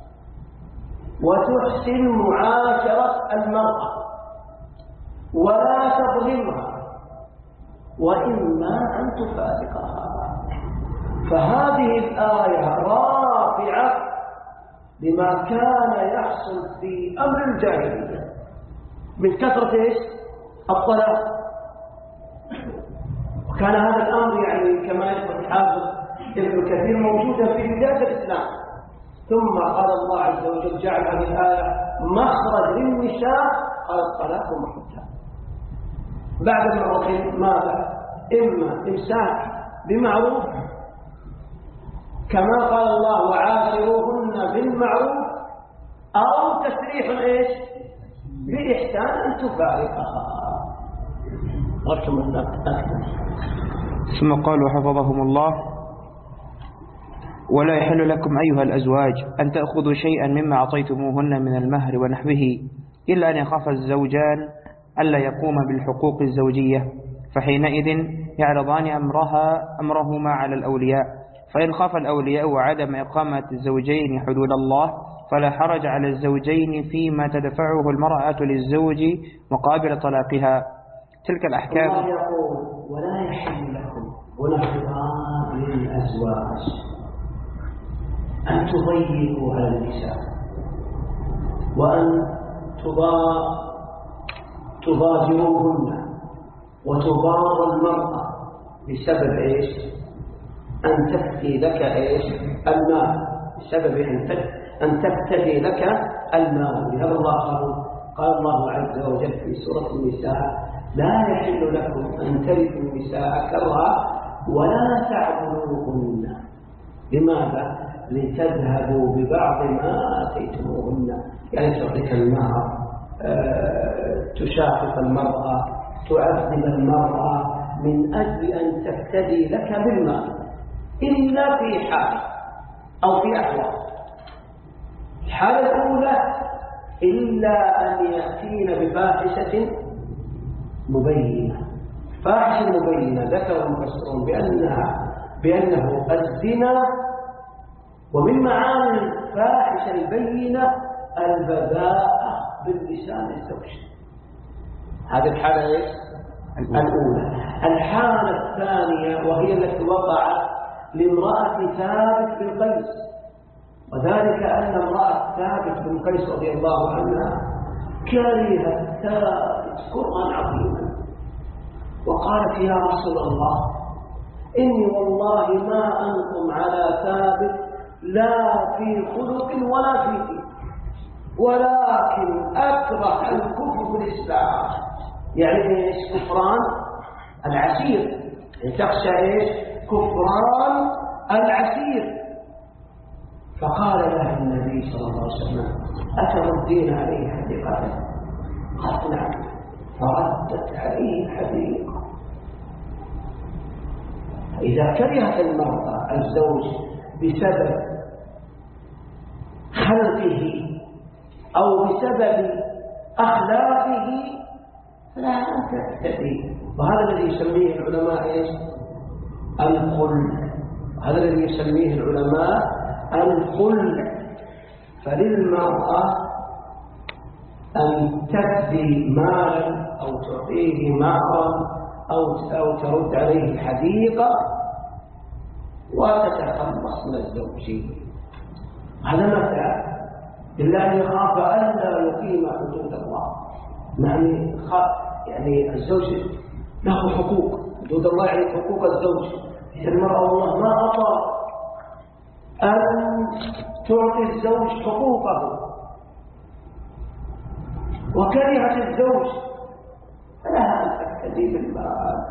S2: وتحسن معاشرة المرأة ولا تظلمها، وإما أن تفارقها. فهذه الآية رافعة لما كان يحصل في أمر الجاهلية من كثرة إيش؟ الطلاق. وكان هذا الأمر يعني كما يثبت حافظ ابن كثير موجودا في بداية الإسلام، ثم قال الله عز وجل جعل هذه الآية مخرج للنساء، قال الطلاق محرم. بعد مرتين ماذا؟ إما إمساك بمعروف كما قال الله وعاشروهن بالمعروف، أو تسريح إيش؟ بإحسان أن تفارقها. غرتم الناس.
S1: ثم قالوا حفظهم الله: ولا يحل لكم أيها الأزواج أن تأخذوا شيئا مما أعطيتموهن من المهر ونحوه، إلا أن يخاف الزوجان ألا يقوم بالحقوق الزوجية، فحينئذ يعرضان أمرها أمرهما على الأولياء، فإن خاف الأولياء عدم إقامة الزوجين حدود الله فلا حرج على الزوجين فيما تدفعه المرأة للزوج مقابل طلاقها. تلك الأحكام.
S2: الله يقول: ولا يحل لكم ولا خطاب للأزواج أن تضيقوا على النساء وأن تضاجروهن وتضار المرأة بسبب إيش؟ أن تفتي لك إيش؟ المال، بسبب أن تفتدي لك المال. لهذا الله قال قال الله عز وجل في سورة النساء: لا يحل لكم أن ترثوا النساء كرها ولا تعبدوهن. لماذا؟ لتذهبوا ببعض ما آتيتموهن، يعني تعطيك المهر، أه، تشاقق المرأة، تعذب المرأة من أجل أن تفتدي لك بالمال، إلا في حال أو في أحوال. الحالة الأولى إلا أن يأتين بفاحشة مبينة. فاحشة مبينة ذكر المفسرون بأنها بأنه الزنا، ومن معاني الفاحشة البينة البذاءة باللسان الزوجي. هذه الحالة إيش؟ الأولى. الحالة الثانية وهي التي وقعت لامرأة ثابت بن قيس، وذلك أن امرأة ثابت بن قيس رضي الله عنها كرهت ثابت كرها عظيما، وقالت: يا رسول الله، إني والله ما أنقم على ثابت لا في خلق ولا في دين، ولكن أكره الكفر بالإسلام. يعني إيش كفران العسير؟ تخشى إيش كفران العسير. فقال لها النبي صلى الله عليه وسلم: أتردين عليه حديقته؟ قالت: نعم. فردت عليه حديقة. إذا كرهت المرأة الزوج بسبب خلقه أو بسبب أخلاقه فلا تأتي. وهذا الذي يسميه العلماء إيش؟ الخلع. هذا الذي يسميه العلماء الخلع. فللمرأة أن تفدي مالا أو تعطيه مهرا أو أو ترد عليه حديقة وتتخلص من الزوج. هذا متى؟ إلا أن يخاف ألا يقيم حدود الله. يعني يعني الزوج له حقوق، حدود الله يعني حقوق الزوج. المرأة والله ما أطاع أن تعطي الزوج حقوقه، وكرهت الزوج، فلها أن تفتدي بالمال،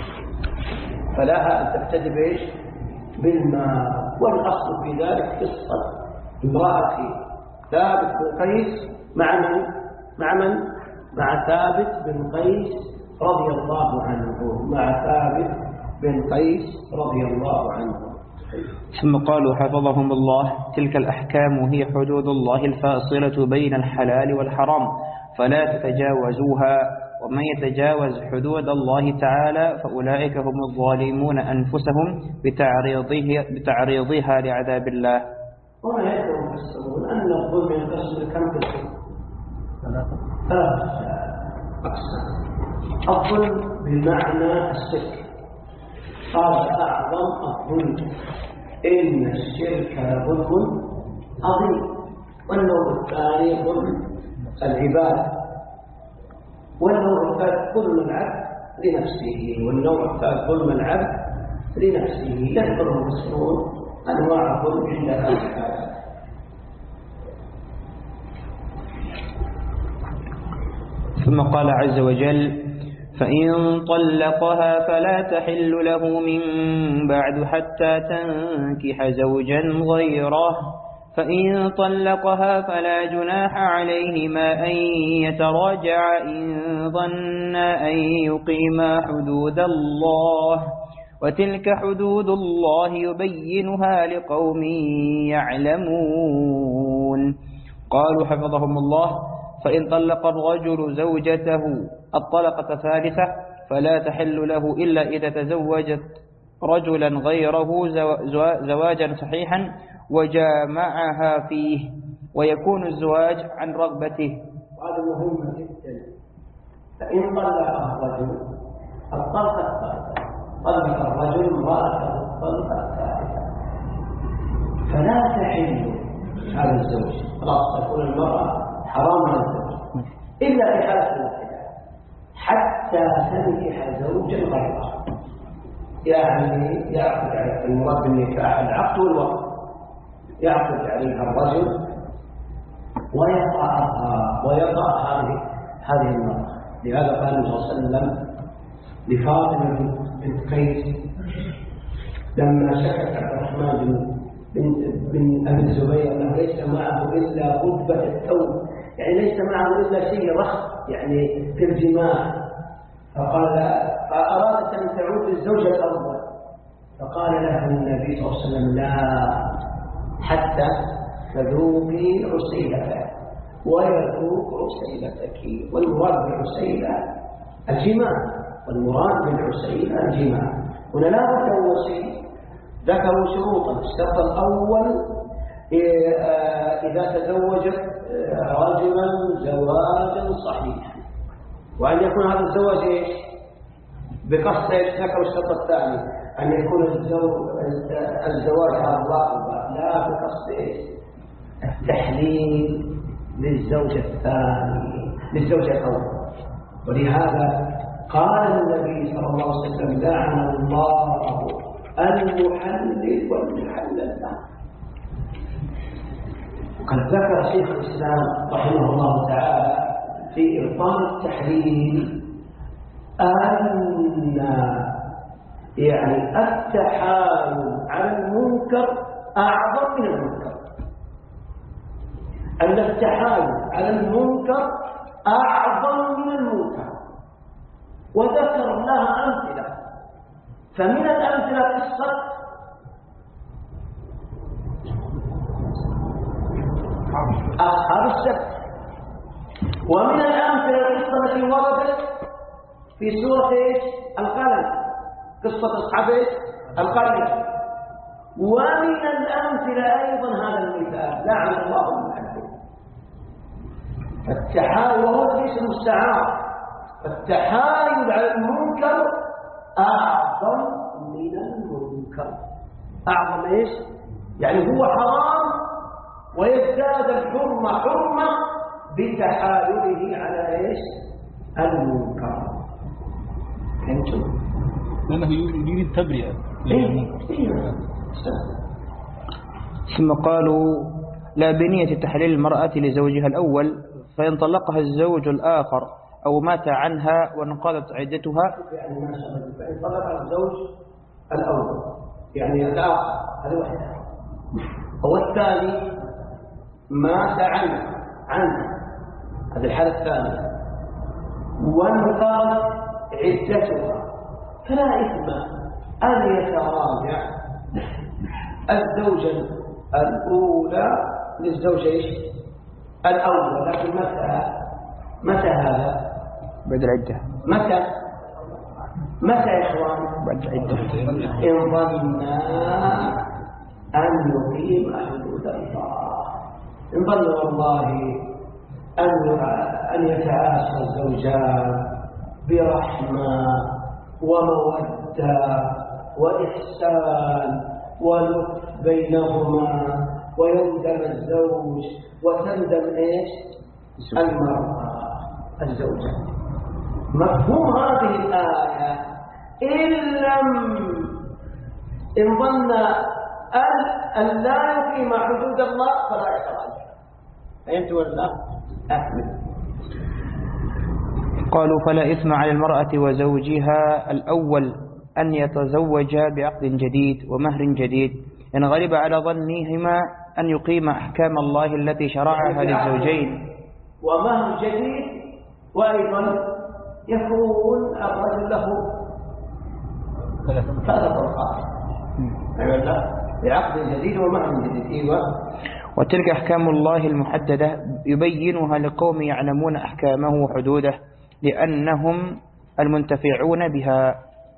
S2: فلها أن تفتدي بإيش؟ بالمال. والأصل في ذلك قصة امرأة ثابت بن قيس مع من؟ مع من؟ مع ثابت بن قيس رضي الله عنه، مع ثابت بن قيس رضي الله عنه.
S1: ثم قالوا حفظهم الله: تلك الأحكام هي حدود الله الفاصلة بين الحلال والحرام فلا تتجاوزوها، ومن يتجاوز حدود الله تعالى فأولئك هم الظالمون أنفسهم بتعريضه بتعريضها لعذاب الله.
S2: وما يذكر المفسرون أن الظلم ينقسم كم قسم؟ ثلاثة أقسام. الظلم بمعنى الشرك، قال أعظم الظلم إن الشرك لظلم عظيم. والنوع الثاني ظلم العباد، والنوع الثالث ظلم العبد لنفسه، والنوع الثالث ظلم العبد لنفسه. يذكر المفسرون أنواع الظلم عند هذه الآيات.
S1: ثم قال عز وجل: فإن طلقها فلا تحل له من بعد حتى تنكح زوجا غيره، فإن طلقها فلا جناح عليهما أن يتراجعا إن ظنا أن يقيما حدود الله، وتلك حدود الله يبينها لقوم يعلمون. قالوا حفظهم الله: فإن طلق الرجل زوجته الطلقة ثالثة فلا تحل له إلا إذا تزوجت رجلا غيره زواجا صحيحا وجامعها فيه، ويكون الزواج عن رغبته.
S2: وهذا مهم جدا. فإن طلق الرجل الطلقة الثالثة، طلق الرجل امرأته الطلقة الثالثة، فلا تحل هذا الزوج، خلاص تكون المرأة حرام على الزوج إلا في حالة واحدة، حتى تنكح زوجا غيره. يعني يعقد على المراد بالنكاح العقد والوقت، يعقد عليها الرجل ويطأها ويطأ هذه هذه المرأة. لهذا قال النبي صلى الله عليه وسلم لفاطمة بنت قيس لما شكت عبد الرحمن بن بن بن أبي الزبير أنه ليس معه إلا قبة الثوب، يعني ليس معه إلا شيء رخص يعني في الجماع، فقال فأرادت أن تعود للزوج الأول، فقال لها النبي صلى الله عليه وسلم لا حتى تذوقي عسيلتك ويذوق عسيلتك. والمراد بالعسيلة الجماع، والمراد بالعسيلة الجماع. هنا لا بد أول شيء ذكروا شروطا. الشرط الأول إذا تزوجت رجلا زواجا صحيحا، وأن يكون هذا الزواج إيش؟ بقصد إيش؟ ذكروا الشرط الثاني أن يكون الزواج على الرغبة لا بقصد إيش؟ التحليل للزوج الثاني للزوج الأول. ولهذا قال النبي صلى الله عليه وسلم لعن الله المحلل والمحلل له. قد ذكر شيخ الإسلام رحمه الله تعالى في إبطال التحليل أن يعني التحايل على المنكر أعظم من المنكر، أن التحايل على المنكر أعظم من المنكر، وذكر لها أمثلة. فمن الأمثلة قصة أصحاب السبت، ومن الأمثلة القصة التي وردت في سورة القلم، قصة أصحاب القرية. ومن الأمثلة أيضا هذا المثال لعن الله المحلل. التحايل وهو ليس مستعار، التحايل على المنكر أعظم من المنكر. أعظم إيش؟ يعني هو حرام ويزداد الحرمة حرمة بتحايله على إيش؟ المنكر. فهمتم؟
S3: لأنه يريد التبرئة.
S1: ثم قالوا لا بنية تحليل المرأة لزوجها الأول، فإن طلقها الزوج الآخر أو مات عنها وانقضت عدتها.
S2: يعني ما شاء الله فإن طلقها الزوج الأول يعني الآخر هذا واحد، والثاني مات عنه عنه هذه الحالة الثانية وانقضت عدتها، فلا إثم أن يتراجع الزوجة الأولى للزوج الأول. لكن متى متى هذا؟
S1: بعد العدة.
S2: متى متى يا إخوان؟
S1: بعد العدة.
S2: إن ظننا أن يقيم حدود الله، إن ظن والله أن أن يتعاشى الزوجان برحمة ومودة وإحسان ولطف بينهما، ويندم الزوج وتندم إيش؟ المرأة الزوجة. مفهوم هذه الآية إن لم إن ظن أن لا يقيم حدود الله فلا يتراجع. فهمت ولا لا؟ أكمل.
S1: قالوا فلا إثم على المرأة وزوجها الأول أن يتزوجا بعقد جديد ومهر جديد إن غلب على ظنهما أن يقيم أحكام الله التي شرعها للزوجين.
S2: ومهر جديد، وأيضا يكون الرجل له ثلاث طلقات بعقد جديد ومهر جديد. إيوه.
S1: وتلك أحكام الله المحددة يبينها لقوم يعلمون أحكامه وحدوده لأنهم المنتفعون بها.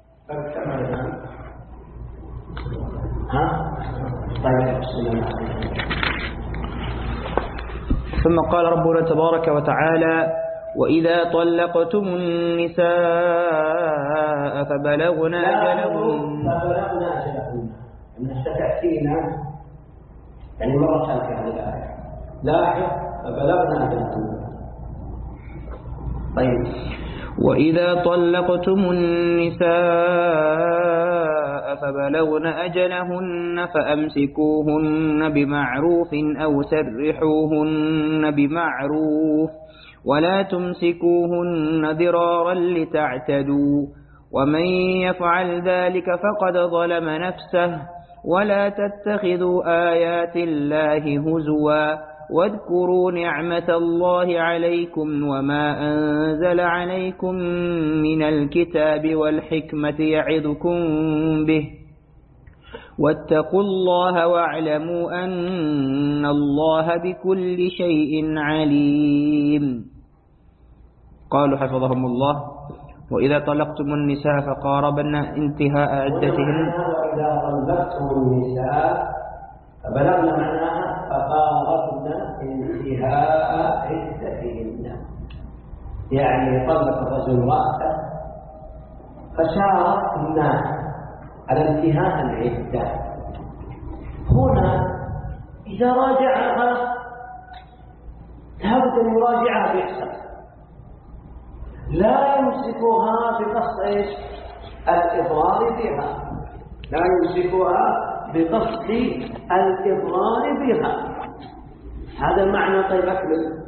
S1: ثم قال ربنا تبارك وتعالى وإذا طلقتم النساء فبلغن أجلهن
S2: فبلغن أجلهن أن ستأتينا يعني مرة ثالثة هذه الآية لاحظ فبلغن أجلهن.
S1: طيب وإذا طلقتم النساء فبلغن أجلهن فأمسكوهن بمعروف أو سرحوهن بمعروف ولا تمسكوهن ضرارا لتعتدوا ومن يفعل ذلك فقد ظلم نفسه ولا تتخذوا آيات الله هزوا واذكروا نعمة الله عليكم وما أنزل عليكم من الكتاب والحكمة يعظكم به واتقوا الله واعلموا أن الله بكل شيء عليم. قالوا حفظهم الله: وإذا طلقتم النساء فقاربن انتهاء عدتهن.
S2: وإذا طلقتم النساء فبلغنا معناها فقاربن انتهاء عدتهن، يعني طلق الرجل امرأته فشارك الناس على انتهاء العدة. هنا إذا راجعها لابد أن يراجعها بإحسان، لا يمسكها بقصد ايش؟ الإضرار بها، لا يمسكها بقصد الإضرار بها. هذا معنى. طيب أكمل.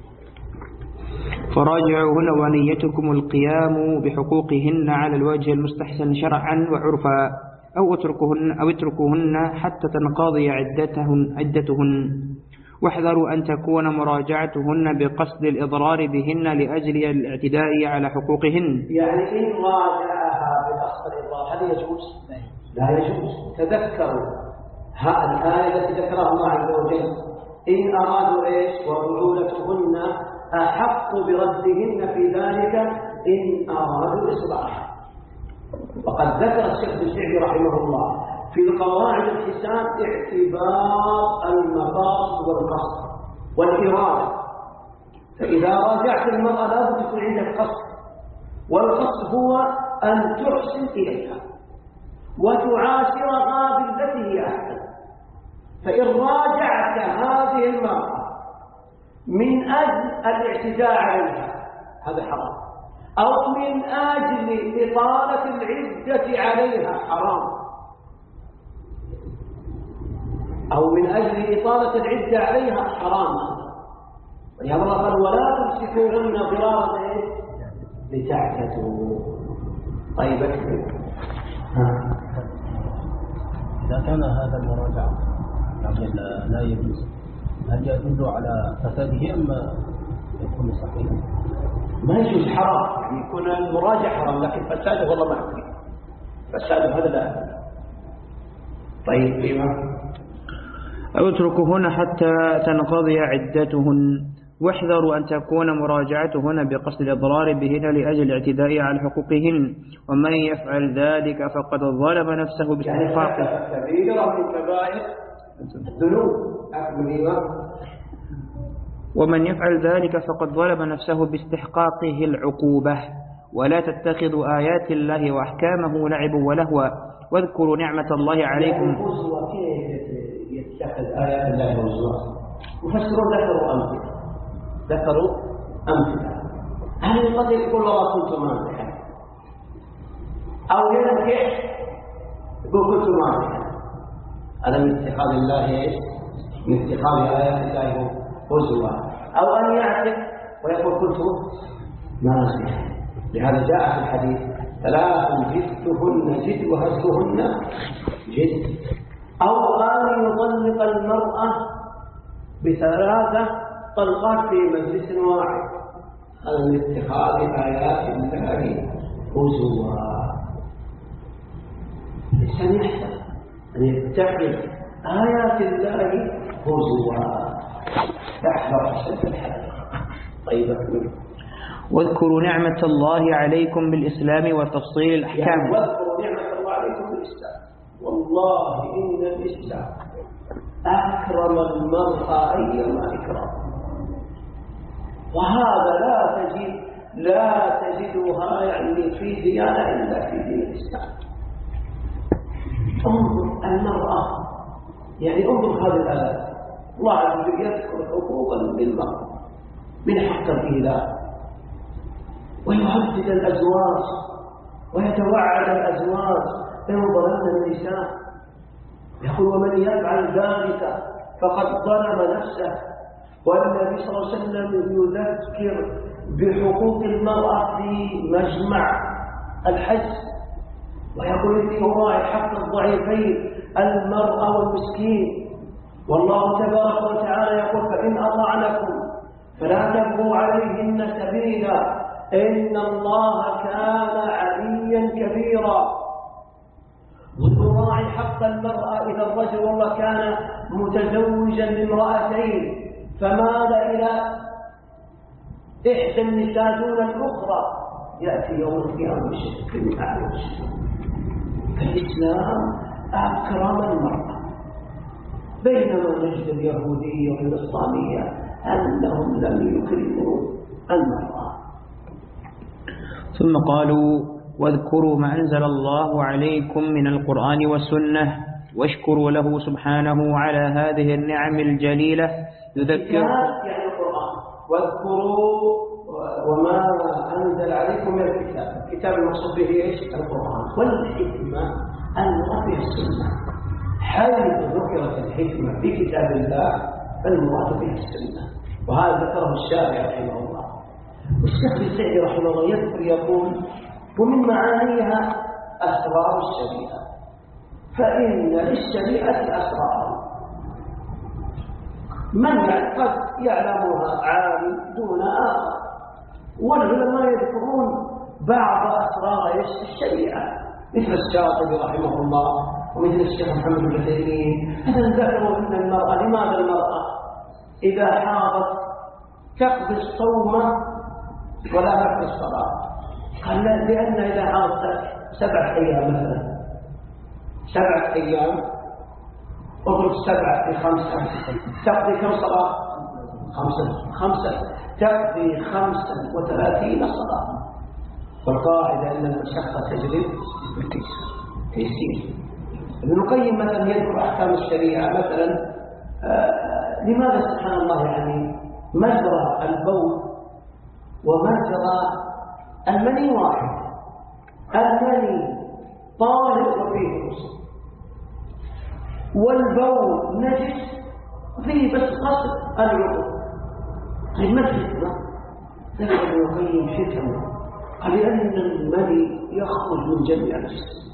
S1: فراجعوهن ونيتكم القيام بحقوقهن على الوجه المستحسن شرعا وعرفا أو اتركوهن أو اتركوهن حتى تنقضي عدتهن عدتهن واحذروا أن تكون مراجعتهن بقصد الإضرار بهن لأجل الاعتداء على حقوقهن.
S2: يعني إن راجعها بقصد الإضرار هل يجوز؟ لا يجوز. تذكروا ها الآية التي ذكرها الله عز وجل: إن أرادوا إيش؟ وبعولتهن أحق بردهن في ذلك إن أرادوا إصلاحا. وقد ذكر الشيخ الشعبي رحمه الله في القواعد الحساب اعتبار المقاصد والقصد والإرادة. فإذا راجعت المرأة لابد تكون عندك قصد، والقصد هو أن تحسن إليها وتعاشرها بالتي هي أحسن. فإن راجعت هذه المرأة من أجل الاعتداء عليها هذا حرام، أو من أجل إطالة العدة عليها حرام، أو من أجل إطالة العدة عليها حرام. ولهذا الله قال: ولا تمسكوهن ضرارا لتعتدوا. طيب اكتب.
S3: إذا كان هذا المراجعة يعني لا يجوز، هل يدل على فساده أم يكون صحيحا؟
S2: ما يجوز، حرام. يعني يكون المراجعة حرام، لكن فساده والله ما أدري. فساده هذا لا. طيب إيمان.
S1: أو اتركوهن حتى تنقضي عدتهن واحذروا أن تكون مراجعتهن بقصد الإضرار بهن لأجل الاعتداء على حقوقهن ومن يفعل ذلك فقد ظلم نفسه باستحقاقه.
S2: يعني كبيرة من كبائر الذنوب.
S1: ومن يفعل ذلك فقد ظلم نفسه باستحقاقه العقوبة ولا تتخذوا آيات الله وأحكامه لعبا ولهوا واذكروا نعمة الله عليكم.
S2: الهزوة كيف يتخذ آيات الله هزوا؟ مفسرون ذكروا أمثلة ذكروا أمثلة هل قد يقول الله كنت مازحا، أو ينكح يقول كنت مازحا، هذا من اتخاذ الله ايش؟ من اتخاذ آيات الله هزوا. أو أن يعتق ويقول كنت مازحا. لهذا جاء في الحديث: ثلاث جدتهن جد وهزهن جد. أو أن يطلق المرأة بثلاثة طلقات في مجلس واحد، هذا من اتخاذ آيات الله هزوا. الإنسان يحسن أن يتخذ آيات الله هزوا، يحذر شد الحذر. طيب
S1: واذكروا نعمة الله عليكم بالإسلام وتفصيل الأحكام.
S2: يعني واذكروا نعمة الله عليكم بالإسلام. والله إن الإسلام أكرم المرأة أيما إكرام، وهذا لا تجد لا تجدها يعني في ديانة إلا في دين الإسلام. انظر المرأة، يعني انظر هذه الآيات، الله عز وجل يذكر حقوقا للمرأة من حق الإيلاء ويهدد الأزواج ويتوعد الأزواج إن ظلمن النساء، يقول ومن يفعل ذلك فقد ظلم نفسه. والنبي صلى الله عليه وسلم يذكر بحقوق المرأة في مجمع الحج ويقول إني أراعي حق الضعيفين المرأة والمسكين، والله تبارك وتعالى يقول فإن أطعنكم فلا تبغوا عليهن سبيلا إن الله كان عليا كبيرا. ونراعي حق المرأة إذا الرجل والله كان متزوجا لامرأتين فمال إلى إحدى النساء دون الأخرى يأتي يوم القيامة بشرك من أعلى الشرك. الإسلام أكرم المرأة، بينما نجد اليهودية والنصرانية أنهم لم يكرموا المرأة.
S1: ثم قالوا واذكروا ما أنزل الله عليكم من القرآن والسنة واشكروا له سبحانه على هذه النعم الجليلة يذكركم
S2: يعني القرآن واذكروا وما أنزل عليكم من الكتاب. الكتاب المقصود به ايش؟ القرآن. والحكمة المراد بها السنة، حيث ذكرت الحكمة في كتاب الله فالمراد بها السنة، وهذا ذكره الشافعي رحمه الله. والشيخ السعدي رحمه الله يذكر يقول ومن معانيها أسرار الشريعة، فإن للشريعة أسرار من قد يعلمها عالم دون آخر، والعلماء يذكرون بعض أسرار الشريعة مثل الشاطبي رحمه الله ومثل الشيخ محمد بن عثيمين. هذا ذكروا أن المرأة لماذا المرأة إذا حاضت تقضي الصوم ولا تقضي الصلاة؟ قال لأن إذا حاضت سبعة أيام مثلا سبعة أيام اضرب سبعة في خمسة تقضي كم صلاة؟ خمسة خمسة تقضي خمسة وثلاثين صلاة. والقاعدة أن المشقة تجلب التيسير. ابن القيم مثلا يذكر أحكام الشريعة مثلا آه لماذا سبحان الله يعني مجرى البول ومجرى المني واحد، المني طاهر وفيه غسل، والبول نجس فيه بس غسل العضو. طيب ما الحكمة؟ ذكر ابن القيم حكمة، قال لأن المني يخرج من جميع الجسم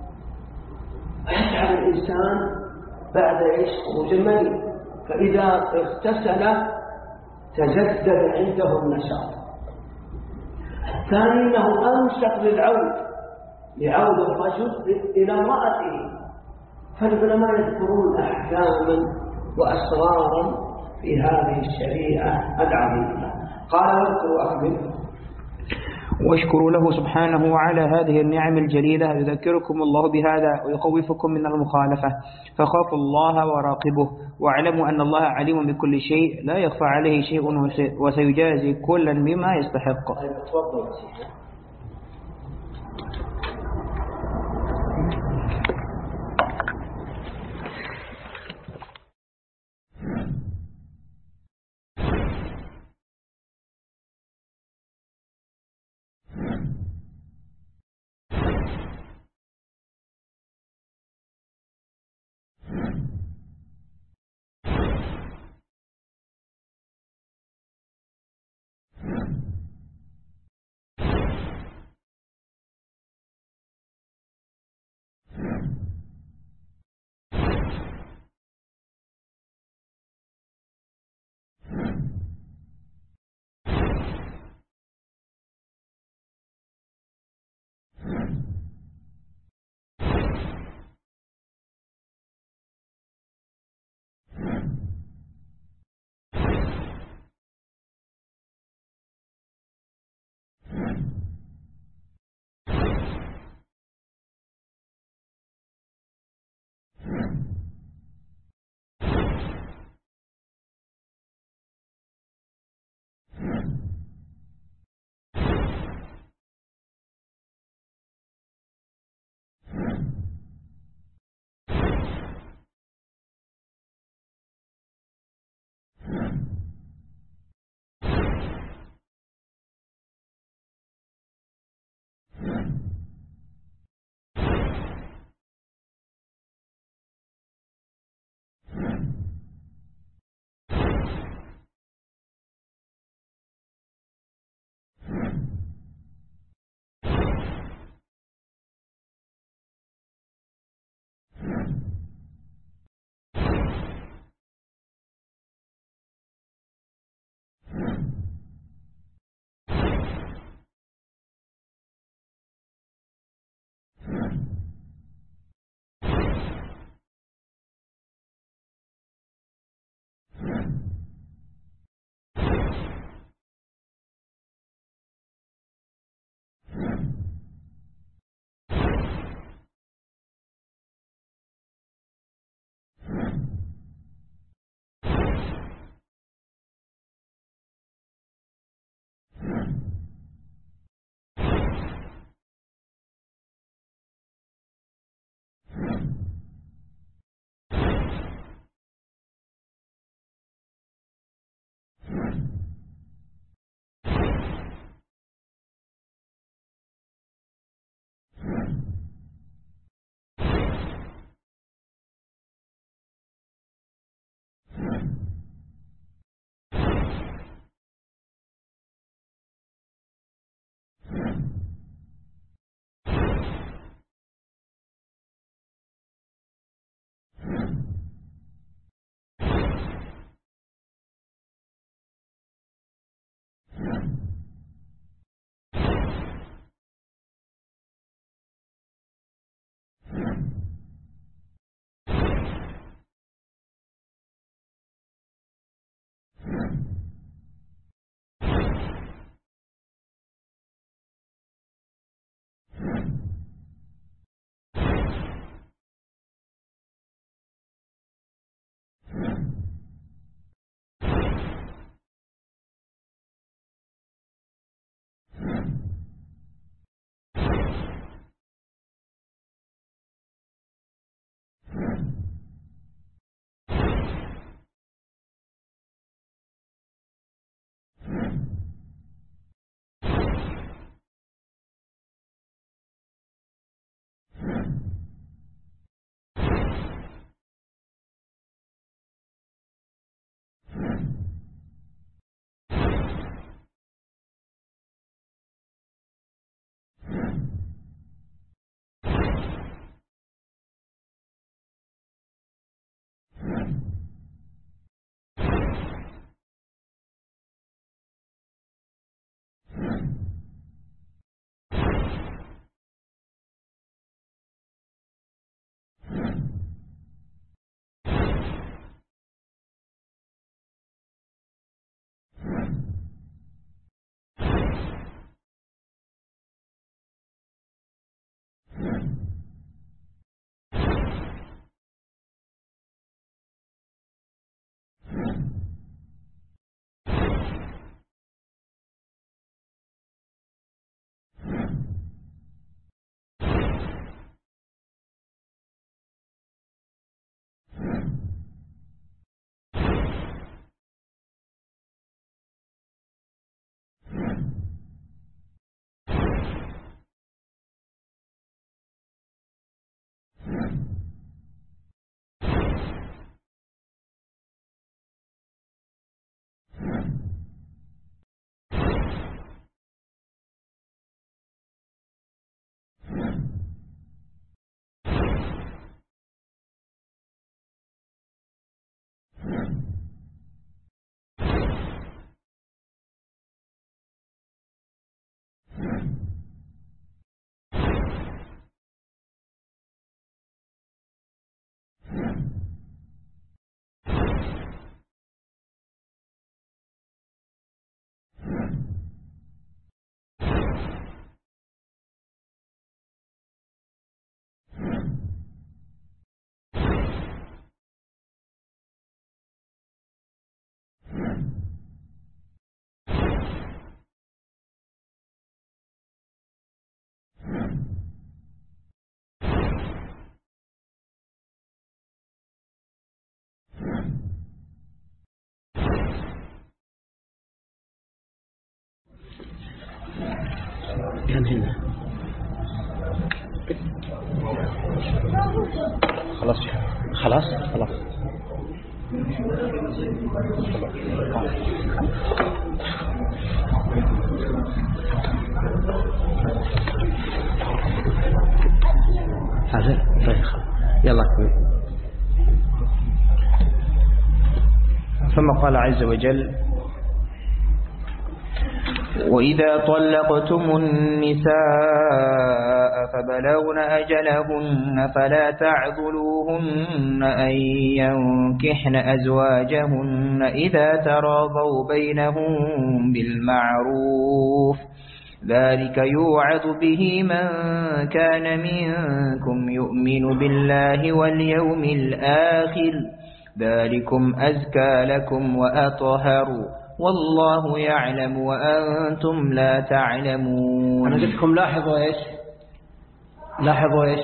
S2: ويجعل الإنسان بعد ايش؟ خروج المني، فإذا اغتسل تجدد عنده النشاط. الثاني أنه أنشط للعود لعود الرجل إلى امرأته. فالعلماء يذكرون أحكاما وأسرارا في هذه الشريعة العظيمة. قال واذكروا أكمل
S1: واشكروا له سبحانه على هذه النعم الجليلة يذكركم الله بهذا ويخوفكم من المخالفة، فخافوا الله وراقبوه واعلموا أن الله عليم بكل شيء لا يخفى عليه شيء وسيجازي كلا بما يستحق.
S2: كان هنا
S1: خلاص خلاص خلاص
S2: هذا طيب يلا كمل.
S1: ثم قال عز وجل: وإذا طلقتم النساء فبلغن أجلهن فلا تعضلوهن أن ينكحن أزواجهن إذا تراضوا بينهم بالمعروف ذلك يوعظ به من كان منكم يؤمن بالله واليوم الآخر ذلكم أزكى لكم وأطهر والله يعلم وأنتم لا تعلمون.
S2: أنا قلت لكم لاحظوا إيش لاحظوا إيش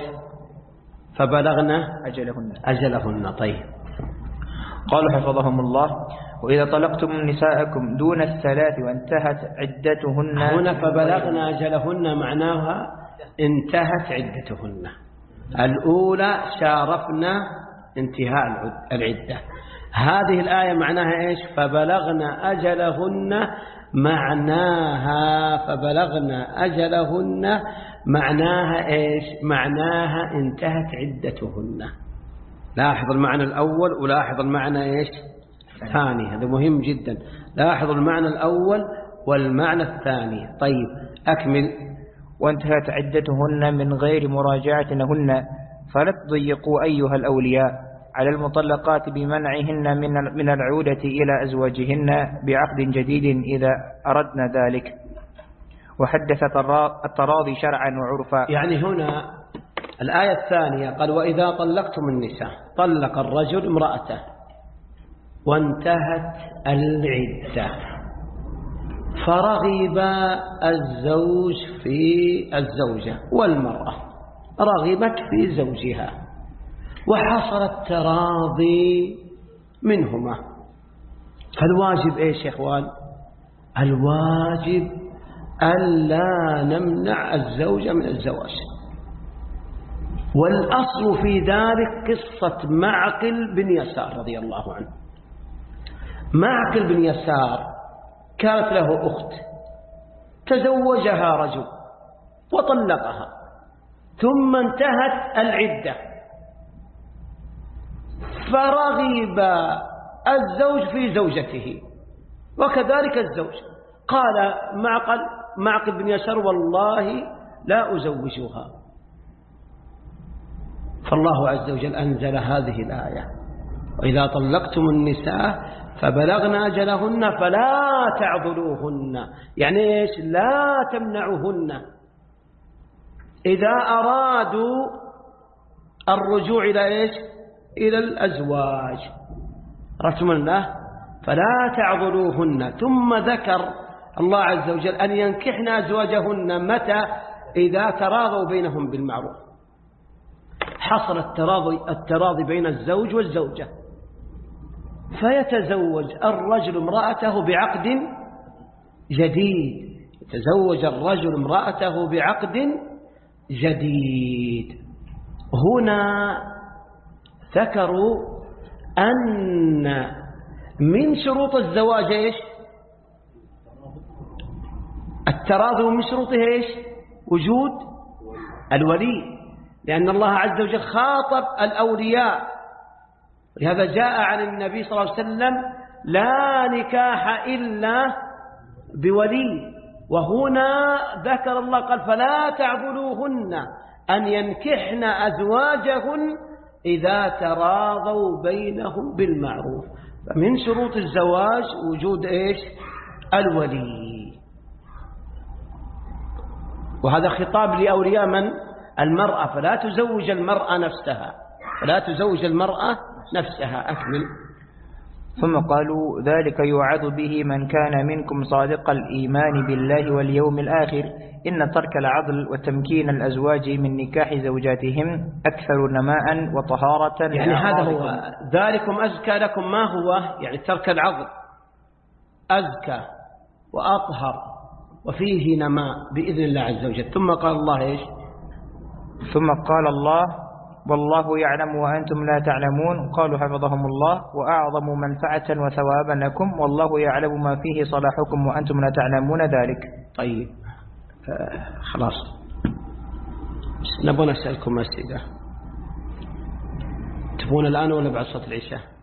S2: فبلغنا
S1: أجلهن
S2: أجلهن. طيب
S1: قالوا حفظهم الله: وإذا طلقتم نساءكم دون الثلاث وانتهت عدتهن.
S2: هنا فبلغنا أجلهن معناها انتهت عدتهن. الأولى شارفنا انتهاء العدة. هذه الآية معناها إيش؟ فبلغنا أجلهن معناها فبلغنا أجلهن معناها إيش؟ معناها انتهت عدتهن. لاحظ المعنى الأول ولاحظ المعنى إيش؟ الثاني. هذا مهم جدا. لاحظ المعنى الأول والمعنى الثاني. طيب أكمل.
S1: وانتهت عدتهن من غير مراجعة لهن فلا تضيقوا أيها الأولياء على المطلقات بمنعهن من من العودة إلى أزواجهن بعقد جديد إذا أردنا ذلك. وحدث التراضي شرعا وعرفا.
S2: يعني هنا الآية الثانية قال وإذا طلقتم النساء، طلق الرجل امرأته وانتهت العدة فرغب الزوج في الزوجة والمرأة رغبت في زوجها وحصل التراضي منهما، فالواجب ايش يا اخوان؟ الواجب ألا نمنع الزوج من الزواج. والأصل في ذلك قصة معقل بن يسار رضي الله عنه. معقل بن يسار كانت له أخت تزوجها رجل وطلقها ثم انتهت العدة فرغب الزوج في زوجته وكذلك الزوج. قال معقل معقل بن يسار والله لا أزوجها. فالله عز وجل أنزل هذه الآية وإذا طلقتم النساء فبلغنا أجلهن فلا تعضلوهن. يعني إيش؟ لا تمنعوهن إذا أرادوا الرجوع إلى إيش؟ إلى الأزواج. رسم الله فلا تعضلوهن. ثم ذكر الله عز وجل أن ينكحن أزواجهن متى؟ إذا تراضوا بينهم بالمعروف. حصل التراضي, التراضي بين الزوج والزوجة فيتزوج الرجل امرأته بعقد جديد. يتزوج الرجل امرأته بعقد جديد. هنا ذكروا أن من شروط الزواج إيش؟ التراضي. ومن شروطه إيش؟ وجود الولي، لأن الله عز وجل خاطب الأولياء. لهذا جاء عن النبي صلى الله عليه وسلم لا نكاح إلا بولي. وهنا ذكر الله قال فلا تعضلوهن أن ينكحن أزواجهن إذا تراضوا بينهم بالمعروف. فمن شروط الزواج وجود إيش؟ الولي. وهذا خطاب لأولياء من؟ المرأة. فلا تزوج المرأة نفسها فلا تزوج المرأة نفسها. أكمل.
S1: ثم قالوا ذلك يوعظ به من كان منكم صادق الإيمان بالله واليوم الآخر إن ترك العضل وتمكين الأزواج من نكاح زوجاتهم أكثر نماء وطهارة.
S2: يعني هذا هو ذلكم أزكى لكم. ما هو؟ يعني ترك العضل أزكى وأطهر وفيه نماء بإذن الله عز وجل. ثم قال الله إيش؟
S1: ثم قال الله والله يعلم وأنتم لا تعلمون. قالوا حفظهم الله وأعظم منفعة وثوابا لكم والله يعلم ما فيه صلاحكم وأنتم لا تعلمون ذلك.
S2: طيب آه خلاص نبغى نسألكم أسئلة. تبون الآن ولا بعد صلاة العشاء؟